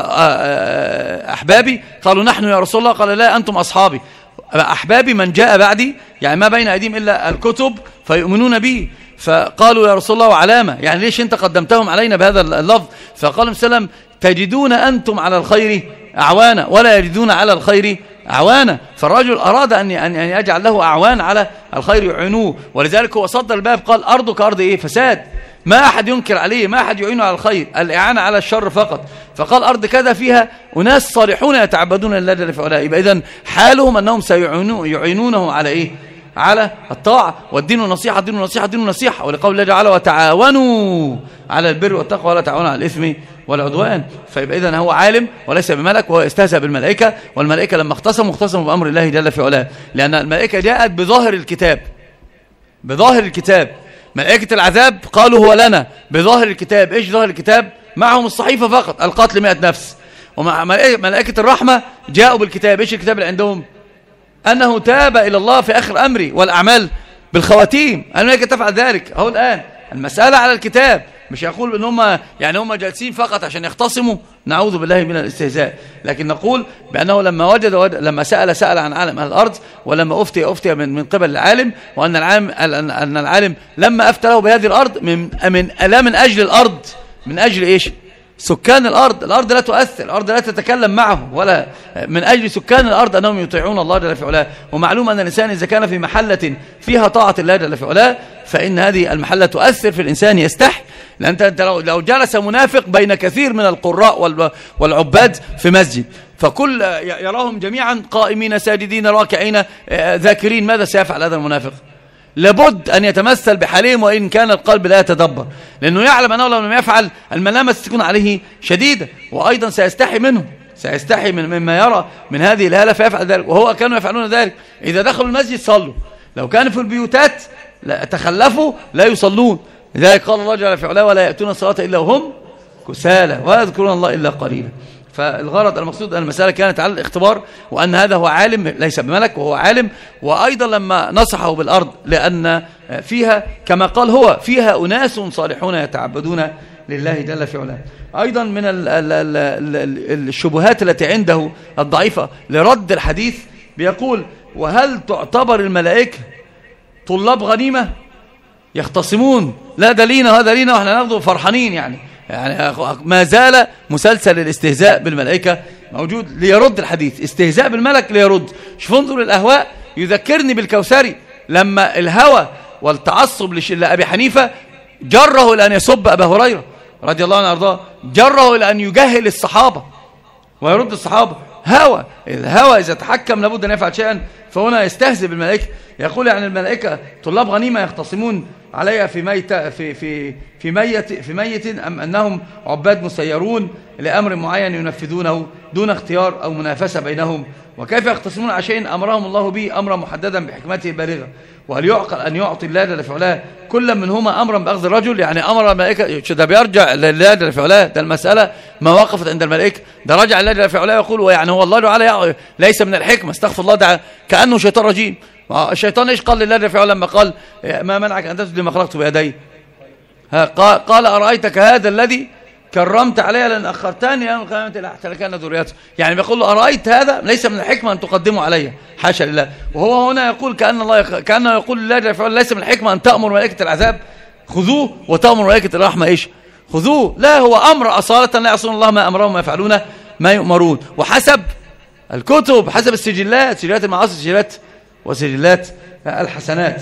أحبابي قالوا نحن يا رسول الله، قال لا أنتم أصحابي. أحبابي من جاء بعدي، يعني ما بين أيديهم إلا الكتب فيؤمنون به. فقالوا يا رسول الله وعلامة، يعني ليش أنت قدمتهم علينا بهذا اللفظ؟ فقال النبي صلى الله عليه وسلم تجدون أنتم على الخير أعوانا ولا يجدون على الخير أعوانا. فالرجل أراد أن أن يجعل له أعوان على الخير يعينوه، ولذلك هو صد الباب قال أرضه كأرض إيه؟ فساد. ما أحد ينكر عليه، ما أحد يعينه على الخير، الإعانة على الشر فقط. فقال أرض كذا فيها أناس صالحون يتعبدون لله جل في علاه. يبقى إذن حالهم أنهم سيعينونه على إيه؟ على الطاعة. والدين النصيحة، الدين النصيحة، الدين النصيحة. ولقول الله تعالى وتعاونوا على البر والتقوى ولا تعاونوا على الإثم والعدوان. فيبقى إذن هو عالم وليس بملك، وهو استهزأ بالملائكة. والملائكة لما اختصموا اختصموا بأمر الله جل في علاه، لأن الملائكة جاءت بظاهر الكتاب، بظاهر الكتاب. ملائكة العذاب قالوا هو لنا بظاهر الكتاب. إيش ظاهر الكتاب؟ معهم الصحيفة فقط، القتل مئة نفس. ومع ملائكة الرحمة جاءوا بالكتاب. إيش الكتاب اللي عندهم؟ أنه تاب إلى الله في آخر أمري والأعمال بالخواتيم. الملائكة تفعل ذلك. أهو الآن المسألة على الكتاب، مش يقول إن هم يعني هم جالسين فقط عشان يختصموا، نعوذ بالله من الاستهزاء. لكن نقول بأنه لما وجد, وجد لما سأل سأل عن عالم أهل الأرض، ولما أفتي أفتي من, من قبل العالم، وأن العالم, أن العالم لما أفتى له بهذه الأرض من, من لا من أجل الأرض، من أجل إيش؟ سكان الأرض. الأرض لا تؤثر، الأرض لا تتكلم معه، ولا من أجل سكان الأرض أنهم يطيعون الله جل في علاه. ومعلوم أن الإنسان إذا كان في محلة فيها طاعة الله جل في علاه فإن هذه المحلة تؤثر في الإنسان، يستحي. لأن أنت لو جلس منافق بين كثير من القراء والعباد في مسجد، فكل يراهم جميعا قائمين ساجدين راكعين ذاكرين، ماذا سيفعل هذا المنافق؟ لابد أن يتمثل بحالهم وإن كان القلب لا يتدبر، لأنه يعلم أنه لو لم يفعل الملامة ستكون عليه شديدة، وأيضا سيستحي منه، سيستحي من مما يرى من هذه الهالة فيفعل ذلك. وهو كانوا يفعلون ذلك. إذا دخلوا المسجد صلوا، لو كانوا في البيوتات تخلفوا لا يصلون. لذلك قال الله جل في علاه ولا يأتون الصلاة إلا وهم كسالى ولا يذكرون الله إلا قليلا. فالغرض المقصود أن المسألة كانت على الاختبار، وأن هذا هو عالم ليس بملك وهو عالم. وأيضا لما نصحه بالأرض لأن فيها كما قال هو فيها أناس صالحون يتعبدون لله جل في علاه. أيضا من الشبهات التي عنده الضعيفة لرد الحديث، بيقول وهل تعتبر الملائكة طلاب غنيمة؟ يختصمون، لا ده لينا هذا لينا واحنا ناخده فرحانين. يعني يعني ما زال مسلسل الاستهزاء بالملائكة موجود ليرد الحديث، استهزاء بالملك ليرد. شوف انظر الأهواء، يذكرني بالكوثري لما الهوى والتعصب لأبي حنيفة جره إلى أن يسب أبا هريرة رضي الله عنه وارضاه، جره إلى أن يجهل الصحابة ويرد الصحابة. هوى، الهوى إذا تحكم لابد أن يفعل شيئا، فهنا يستهزئ بالملائكة. يقول يعني الملائكة طلاب غنيمة يختصمون عليها في ميت في في في ميت في ميت أم أنهم عباد مسيرون لأمر معين ينفذونه دون اختيار أو منافسة بينهم، وكيف يختصمون على شيء أمرهم الله به أمرا محددا بحكمته البالغة، وهل يعقل أن يعطي الله جل في علاه كل منهما أمرا بأخذ الرجل؟ يعني أمر الملائكة ده بيرجع لله جل في علاه، ده المسألة ما وقفت عند الملائكة، ده رجع لله جل في علاه يقول ويعني هو الله تعالى ليس من الحكمة، استغفر الله، ده كأنه شيطان رجيم. الشيطان ايش قال لله جل في علاه لما قال ما منعك أن تسجد لما خلقت بيدي؟ قال أرأيتك هذا الذي كرمت علي لأن أخرتني يوم القيامة لأحتركن ذريته. يعني بيقول له أرأيت هذا ليس من الحكمة أن تقدمه علي، حاشا لله. وهو هنا يقول كأن الله يخ... كأنه يقول لله جل في علاه ليس من الحكمة أن تأمر ملائكة العذاب خذوه وتأمر ملائكة الرحمة إيش خذوه. لا، هو أمر أصالة لا يعصون الله ما أمرهم ما يفعلون ما يؤمرون. وحسب الكتب، حسب السجلات، سجلات المعاصي سجلات وسجلات الحسنات.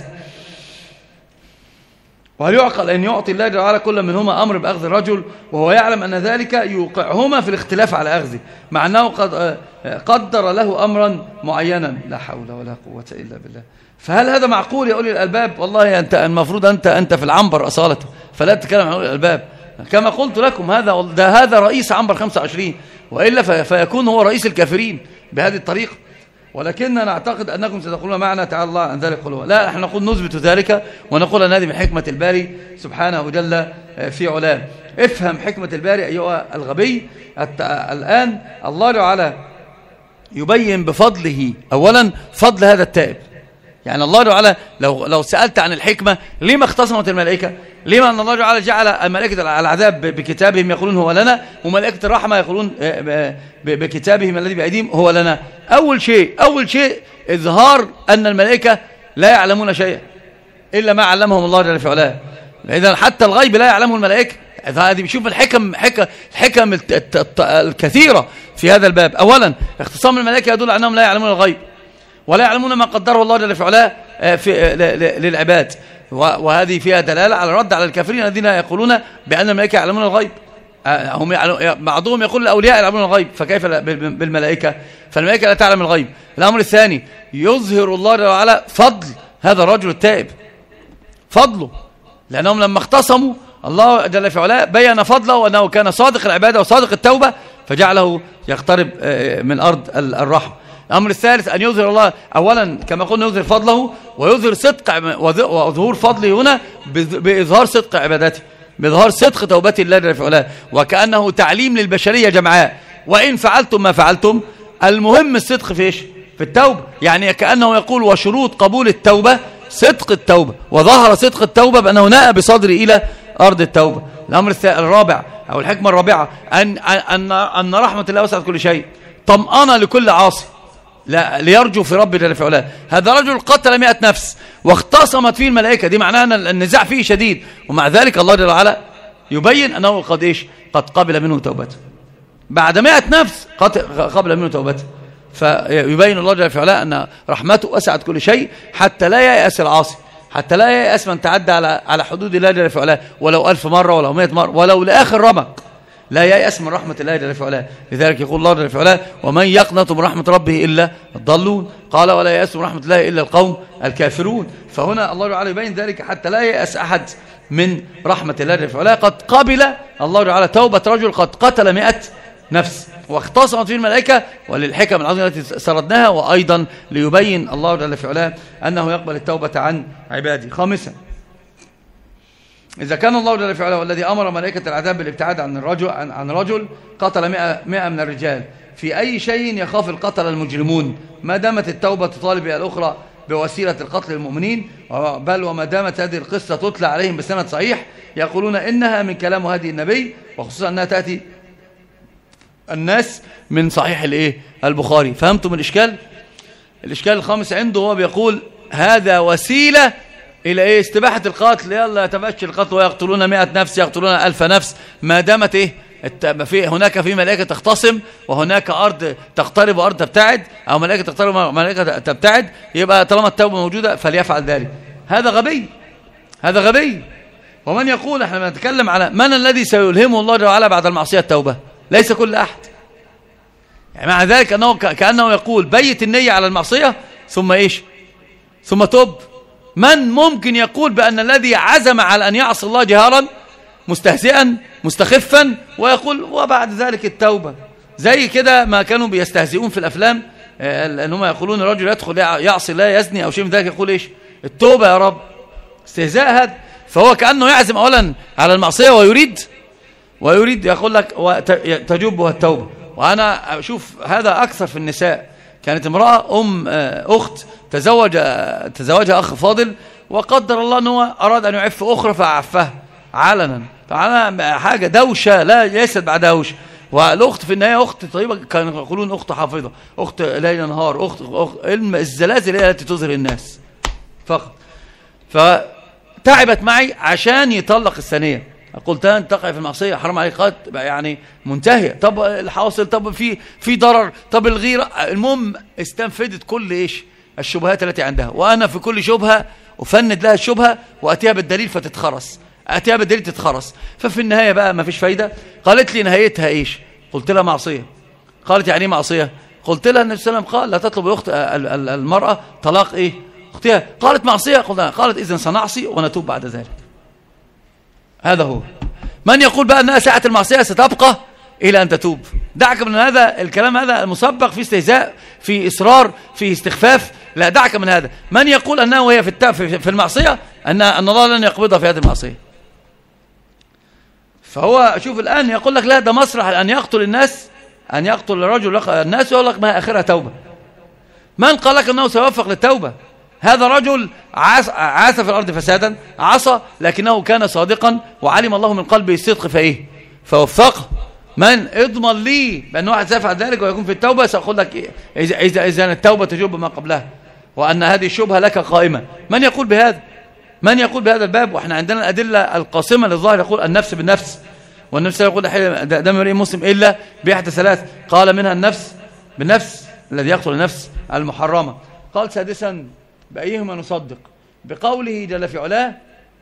وهل يعقل أن يعطي الله جل وعلا كل منهما أمر بأخذ الرجل وهو يعلم أن ذلك يوقعهما في الاختلاف على أخذه، مع أنه قد قدر له أمرا معينا؟ لا حول ولا قوة إلا بالله. فهل هذا معقول يا أولي الألباب؟ والله أنت المفروض أنت أنت في العنبر أصالة، فلا تتكلم عن أولي الألباب. كما قلت لكم هذا ده هذا رئيس عنبر خمسة وعشرين، وإلا فيكون هو رئيس الكافرين بهذه الطريقة. ولكننا نعتقد أنكم ستقولون معنا تعالى الله عن ذلك قلوة. لا، نحن نقول نثبت ذلك ونقول أن هذه من حكمة الباري سبحانه جل في علاه. افهم حكمة الباري أيها الغبي. الآن الله تعالى يبين بفضله أولا فضل هذا التائب. يعني الله تعالى لو لو سألت عن الحكمة لما اختصمت الملائكة؟ لما أن الله تعالى جعل ملائكة العذاب بكتابهم يقولون هو لنا، وملائكة الرحمة يقولون بكتابهم الذي بأيديهم هو لنا؟ أول شيء أول شيء إظهار أن الملائكة لا يعلمون شيئا إلا ما علمهم الله جل في علاه. إذا حتى الغيب لا يعلمه الملائكة. هذه بيشوف الحكم حكم الحكم الكثيرة في هذا الباب. أولا اختصام الملائكة يدل على أنهم لا يعلمون الغيب ولا يعلمون ما قدره الله جل في علاه في للعباد، وهذه فيها دلالة على الرد على الكافرين الذين يقولون بأن الملائكة يعلمون الغيب. هم بعضهم يقول الأولياء يعلمون الغيب، فكيف بالملائكة؟ فالملائكة لا تعلم الغيب. الأمر الثاني يظهر الله جل وعلا فضل هذا الرجل التائب، فضله، لأنهم لما اختصموا الله جل في علاه بيّن فضله وأنه كان صادق العبادة وصادق التوبة فجعله يقترب من أرض الرحمة. الأمر الثالث أن يظهر الله أولا كما قلنا يظهر فضله ويظهر صدق، وظهور فضله هنا بإظهار صدق عبادته، بإظهار صدق توبة الله جل في علاه، وكأنه تعليم للبشرية جمعاء. وإن فعلتم ما فعلتم، المهم الصدق في إيش؟ في التوبة. يعني كأنه يقول وشروط قبول التوبة صدق التوبة، وظهر صدق التوبة بأنه ناء بصدره إلى أرض التوبة. الأمر الرابع أو الحكمة الرابعة أن أن أن رحمة الله وسعت كل شيء، طمأنة لكل عاصي لا ليرجو في رب جل في علاه. هذا رجل قتل مئة نفس واختصمت فيه الملائكة، دي معناها أن النزاع فيه شديد، ومع ذلك الله جل وعلا يبين أنه قد إيش؟ قد قبل منه توبته بعد مئة نفس، قبل منه توبته. فيبين الله جل في علاه أن رحمته وسعت كل شيء حتى لا ييأس العاصي، حتى لا ييأس من تعدى على على حدود الله جل في علاه ولو ألف مرة ولو مئة مرة ولو لآخر رمق، لا ييأس من رحمة الله جل في علاه. لذلك يقول الله جل في علاه ومن يقنط من رحمة ربه إلا الضالون، قال ولا ييأس من رحمة الله إلا القوم الكافرون. فهنا الله تعالى يبين ذلك حتى لا ييأس أحد من رحمة الله جل في علاه. قد قبل الله تعالى توبة رجل قد قتل مئة نفس واختصمت فيه الملائكة، وللحكم العظيمة التي سردناها، وأيضا ليبين الله جل في علاه أنه يقبل التوبة عن عباده. خامسا، إذا كان الله جل في علاه والذي أمر ملائكة العذاب بالابتعاد عن الرجل عن, عن رجل قتل مئة, مئة من الرجال، في أي شيء يخاف القتل المجرمون ما دامت التوبة تطالب الأخرى بوسيلة القتل المؤمنين؟ بل وما دامت هذه القصة تتلى عليهم بسند صحيح يقولون إنها من كلام هدي النبي، وخصوصا أنها تأتي الناس من صحيح الإيه؟ البخاري. فهمتم الإشكال؟ الإشكال الخامس عنده هو بيقول هذا وسيلة إلى إيه؟ استباحة القتل. يلا يتبشر القتل ويقتلون مئة نفس يقتلون ألف نفس ما دامت إيه؟ في هناك في ملائكة تختصم وهناك أرض تقترب وأرض تبتعد، أو ملائكة تقترب وملائكة تبتعد، يبقى طالما التوبة موجودة فليفعل ذلك. هذا غبي، هذا غبي. ومن يقول احنا بنتكلم على من الذي سيلهمه الله جل وعلا بعد المعصية التوبة؟ ليس كل أحد. يعني مع ذلك أنه كأنه يقول بيت النية على المعصية ثم إيش؟ ثم توب. من ممكن يقول بأن الذي عزم على أن يعصي الله جهارا مستهزئا مستخفا ويقول وبعد ذلك التوبة؟ زي كده ما كانوا بيستهزئون في الأفلام، أنهم يقولون الرجل يدخل يعصي لا يزني أو شيء من ذلك، يقول إيش؟ التوبة يا رب. استهزاء هذا. فهو كأنه يعزم أولا على المعصية ويريد ويريد يقول لك تجوبها التوبة. وأنا أشوف هذا أكثر في النساء. كانت امرأة أم أخت تزوج تزوجها أخ فاضل، وقدر الله أنه أراد أن يعف أخرى فعفها علنا. طبعا حاجة دوشة لا ليست بعد دوشة. والأخت في النهاية أخت طيبة، كانوا يقولون أخت حافظة، أخت ليل نهار، أخت, أخت الزلازل هي التي تظهر الناس فقط. فتعبت معي عشان يطلق الثانية. قلت أنت تقع في المعصية حرام عليك، قد يعني منتهية. طب الحاصل، طب في في ضرر، طب الغيرة. المهم استنفدت كل إيش الشبهات التي عندها، وأنا في كل شبهة أفند لها الشبهة وأتيها بالدليل فتتخرس، أتيها بالدليل تتخرس. ففي النهاية بقى ما فيش فايدة. قالت لي نهايتها إيش؟ قلت لها معصية. قالت يعني معصية؟ قلت لها النبي صلى الله عليه وسلم قال لا تطلب الأخت المرأة طلاق إيه أختها. قالت معصية. قالت إذن سنعصي ونتوب بعد ذلك. هذا هو. من يقول بقى أنها ساعة المعصية ستبقى إلى أن تتوب؟ دعك من هذا الكلام، هذا مسبق في استهزاء، في إصرار، في استخفاف. لا، دعك من هذا. من يقول أنها وهي في في المعصية أن أن الله لن يقبضها في هذه المعصية؟ فهو شوف الآن يقول لك لا ده مسرح أن يقتل الناس، أن يقتل الرجل الناس، يقول لك ما آخرها توبة. من قال لك أنه سيوفق للتوبة؟ هذا رجل عاس, عاس في الأرض فسادا، عصى لكنه كان صادقا وعلم الله من قلبه الصدق فإيه فوفقه. من اضمن لي بأن واحد سيفعل ذلك ويكون في التوبة؟ سأقول لك إيه؟ إذا, إذا, إذا التوبة تجوب ما قبلها وأن هذه الشبهة لك قائمة. من يقول بهذا؟ من يقول بهذا الباب؟ وإحنا عندنا الأدلة القاسمة للظاهر. يقول النفس بالنفس، والنفس يقول دم امرئ مسلم إلا بإحدى ثلاث، قال منها النفس بالنفس الذي يقتل النفس المحرمة. قال سادسا بأيهما نصدق؟ بقوله جل في علاه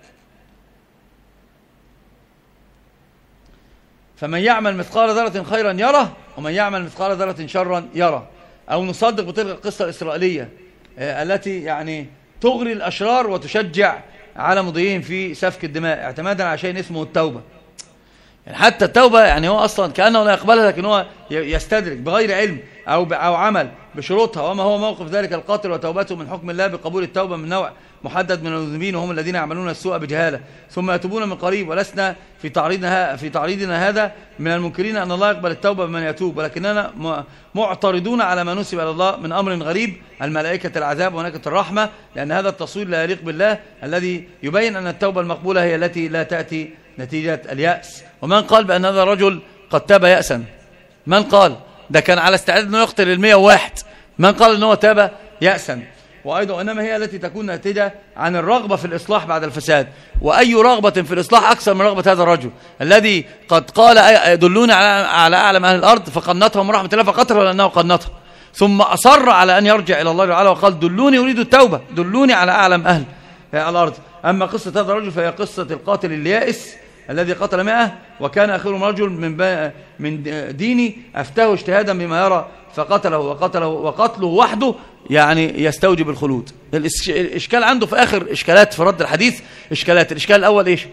فمن يعمل مثقال ذرة خيرا يره ومن يعمل مثقال ذرة شرا يره. أو نصدق بتلك القصة الإسرائيلية التي يعني تغري الأشرار وتشجع على مضيهم في سفك الدماء اعتمادا على شيء اسمه التوبة. يعني حتى التوبة يعني هو أصلا كأنه لا يقبلها، لكن هو يستدرك بغير علم أو أو عمل بشروطها. وما هو موقف ذلك القاتل وتوبته من حكم الله بقبول التوبة من نوع محدد من المذنبين وهم الذين يعملون السوء بجهالة ثم يتوبون من قريب. ولسنا في تعريضنا في تعريضنا هذا من المنكرين أن الله يقبل التوبة بمن يتوب، ولكننا معترضون على ما نسب إلى الله من أمر غريب، الملائكة العذاب وملائكة الرحمة، لأن هذا التصوير لا يليق بالله الذي يبين أن التوبة المقبولة هي التي لا تأتي نتيجة اليأس. ومن قال بأن هذا الرجل قد تاب يأسا؟ من قال؟ ده كان على استعداد أنه يقتل المئة وواحد. من قال أنه تاب يأسا؟ وأيضا إنما هي التي تكون ناتجة عن الرغبة في الإصلاح بعد الفساد. وأي رغبة في الإصلاح أكثر من رغبة هذا الرجل الذي قد قال يدلون على أعلم أهل الأرض فقنطهم رحمة الله فقتلوا لأنه قنطهم، ثم أصر على أن يرجع إلى الله تعالى وقال دلوني أريد التوبة، دلوني على أعلم أهل الأرض. أما قصة هذا الرجل فهي قصة القاتل اليائس الذي قتل مئة وكان آخرهم رجل من من ديني أفتاه اجتهادا بما يرى فقتله وقتله وقتله وحده يعني يستوجب الخلود. الإشكال عنده في آخر إشكالات في رد الحديث إشكالات. الإشكال الأول إيش؟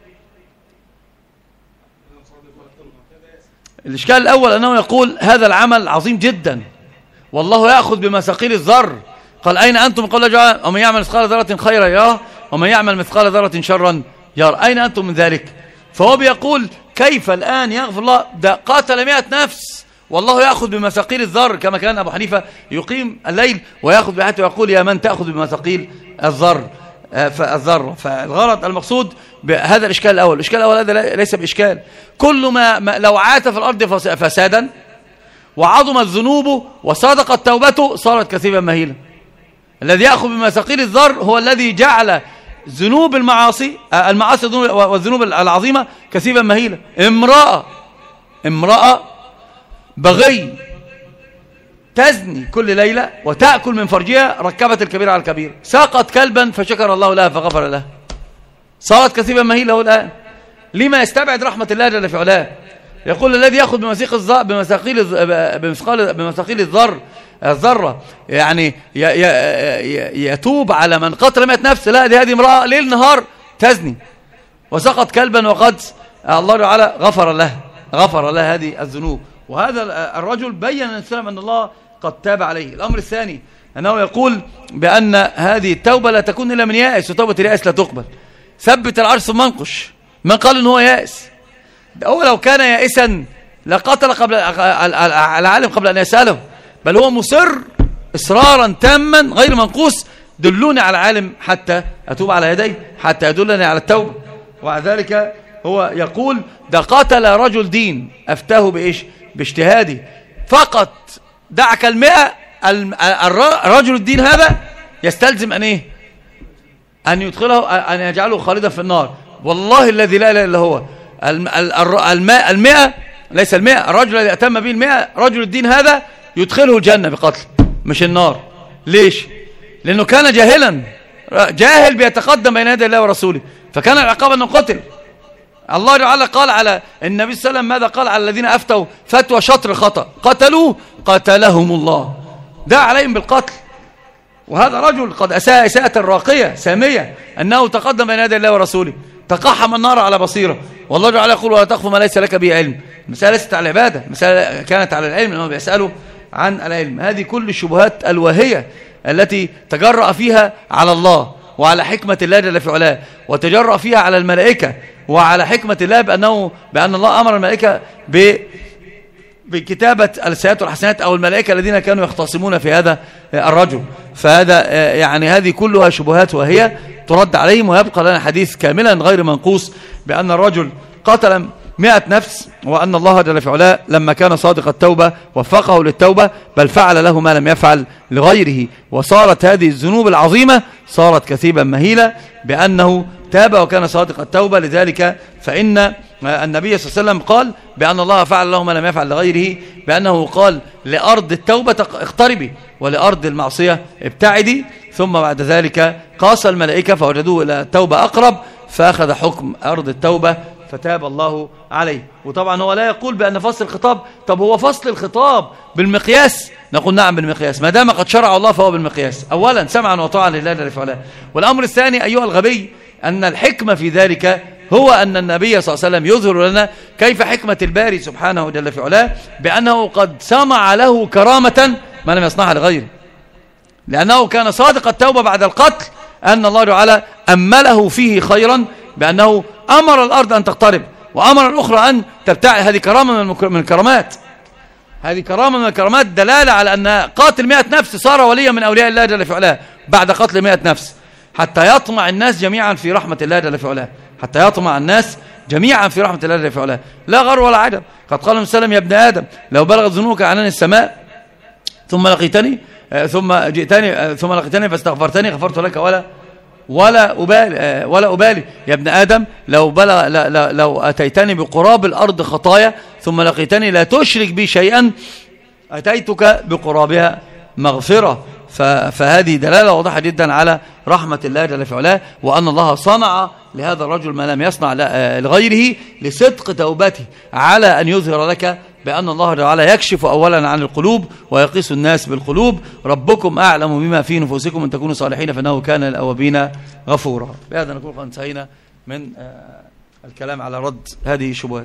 الإشكال الأول أنه يقول هذا العمل عظيم جدا والله يأخذ بمثاقيل الذر. قال أين أنتم؟ قال جعل ومن يعمل مثقال ذرة خيرا يرى ومن يعمل مثقال ذرة شرا يرى. أين أنتم من ذلك؟ فهو بيقول كيف الآن يغفر الله؟ ده قاتل مئة نفس والله يأخذ بمثاقيل الذر، كما كان أبو حنيفة يقيم الليل ويأخذ بحياته ويقول يا من تأخذ بمثاقيل الذر. فالذر فالغرض المقصود بهذا الإشكال الأول. الإشكال الأول هذا ليس بإشكال. كل ما, ما لو عات في الأرض فسادا وعظمت ذنوبه وصادقت توبته صارت كثيبا مهيلا. الذي يأخذ بمثاقيل الذر هو الذي جعل ذنوب المعاصي المعاصي والذنوب العظيمة كثيبا مهيلة. امرأة امرأة بغي تزني كل ليلة وتأكل من فرجها، ركبت الكبير على الكبير، ساقت كلبا فشكر الله لها فغفر لها، صارت كثيبا مهيلة الآن. لما يستبعد رحمة الله جل في علاه؟ يقول الذي يأخذ بمساقيل الذر بمثقال بمثقيل الذر الذرة يعني يتوب على من قتل مئة نفس. لا، دي هذه امرأة ليل نهار تزني وسقط كلبا وقد الله تعالى غفر له غفر له هذه الذنوب. وهذا الرجل بين السلام أن الله قد تاب عليه. الأمر الثاني أنه يقول بأن هذه التوبة لا تكون إلا من يائس، وتوبة اليائس لا تقبل. ثبت العرش ثم انقش. من قال إن هو يائس؟ هو لو كان يائسا لقتل قبل العالم قبل أن يسأله، بل هو مصر إصرارا تاما غير منقوص. دلوني على العالم حتى أتوب على يديه، حتى يدلني على التوبة. وعلى ذلك هو يقول ده قتل رجل دين أفتاه بإيش؟ باجتهادي فقط. دعك المئة. الرجل الدين هذا يستلزم أن إيه؟ أن يدخله، أن يجعله خالدا في النار. والله الذي لا إله إلا هو المئة ليس المئة، الرجل الذي أتم به المئة رجل الدين هذا يدخله الجنة بقتل مش النار. ليش؟ لأنه كان جاهلا، جاهل بيتقدم بين يدي الله ورسوله، فكان العقاب أنه قتل. الله تعالى قال على النبي صلى الله عليه وسلم ماذا قال على الذين أفتوا فتوى شطر خطأ قتلوا قتلهم الله، دعا عليهم بالقتل. وهذا رجل قد أساء إساءة راقية سامية، أنه تقدم بين يدي الله ورسوله، تقحم النار على بصيرة. والله تعالى يقول ولا تخف ما ليس لك به علم. المسألة ليست على العبادة، المسألة كانت على العلم، لأنه بيسألوا عن العلم. هذه كل الشبهات الواهية التي تجرأ فيها على الله وعلى حكمة الله جل في علاه، وتجرأ فيها على الملائكة وعلى حكمة الله بأنه بأن الله أمر الملائكة ب بكتابة السيئات والحسنات، أو الملائكة الذين كانوا يختصمون في هذا الرجل. فهذا يعني هذه كلها شبهات وهي ترد عليهم. ويبقى لنا حديث كاملا غير منقوص بأن الرجل قتل مئة نفس، وأن الله جل في علاه لما كان صادق التوبة وفقه للتوبة، بل فعل له ما لم يفعل لغيره. وصارت هذه الذنوب العظيمة صارت كثيبا مهيلة بأنه تاب وكان صادق التوبة. لذلك فإن النبي صلى الله عليه وسلم قال بأن الله فعل له ما لم يفعل لغيره، بأنه قال لأرض التوبة اقتربي ولأرض المعصية ابتعدي. ثم بعد ذلك قاس الملائكة فوجدوه إلى التوبة أقرب، فأخذ حكم أرض التوبة فتاب الله عليه. وطبعا هو لا يقول بأن فصل الخطاب. طب هو فصل الخطاب بالمقياس؟ نقول نعم بالمقياس، ما دام قد شرع الله فهو بالمقياس. أولا سمعا وطاعا لله جل وعلا. والأمر الثاني أيها الغبي أن الحكمة في ذلك هو أن النبي صلى الله عليه وسلم يظهر لنا كيف حكمة الباري سبحانه جل في علاه بأنه قد صنع له كرامة ما لم يصنعها لغيره، لأنه كان صادق التوبة بعد القتل، أن الله تعالى أمله فيه خيرا بأنه أمر الأرض أن تقترب وأمر الأخرى أن تبتعد. هذه كرامة من الكرامات، هذه كرامة من الكرامات، دلالة على أن قاتل مئة نفس صار وليا من أولياء الله جل في علاه بعد قتل مئة نفس، حتى يطمع الناس جميعا في رحمة الله جل في علاه، حتى يطمع الناس جميعا في رحمة الله جل في علاه. لا غر ولا عجب. قد قال النبي صلى الله عليه وسلم يا ابن آدم لو بلغت ذنوبك عنان السماء ثم لقيتني ثم جئتني ثم لقيتني فاستغفرتني غفرت لك ولا ولا أبالي ولا أبالي. يا ابن آدم لو بلغ لو أتيتني بقراب الأرض خطايا ثم لقيتني لا تشرك بي شيئا أتيتك بقرابها مغفرة. فهذه دلالة واضحة جدا على رحمة الله جل في علاه، وأن الله صنع لهذا الرجل ما لم يصنع لغيره لصدق توبته، على أن يظهر لك بأن الله تعالى يكشف أولا عن القلوب ويقيس الناس بالقلوب. ربكم أعلم بما في نفوسكم أن تكونوا صالحين فإنه كان للأوابين غفورا. بهذا نكون قد انتهينا من الكلام على رد هذه الشبهات.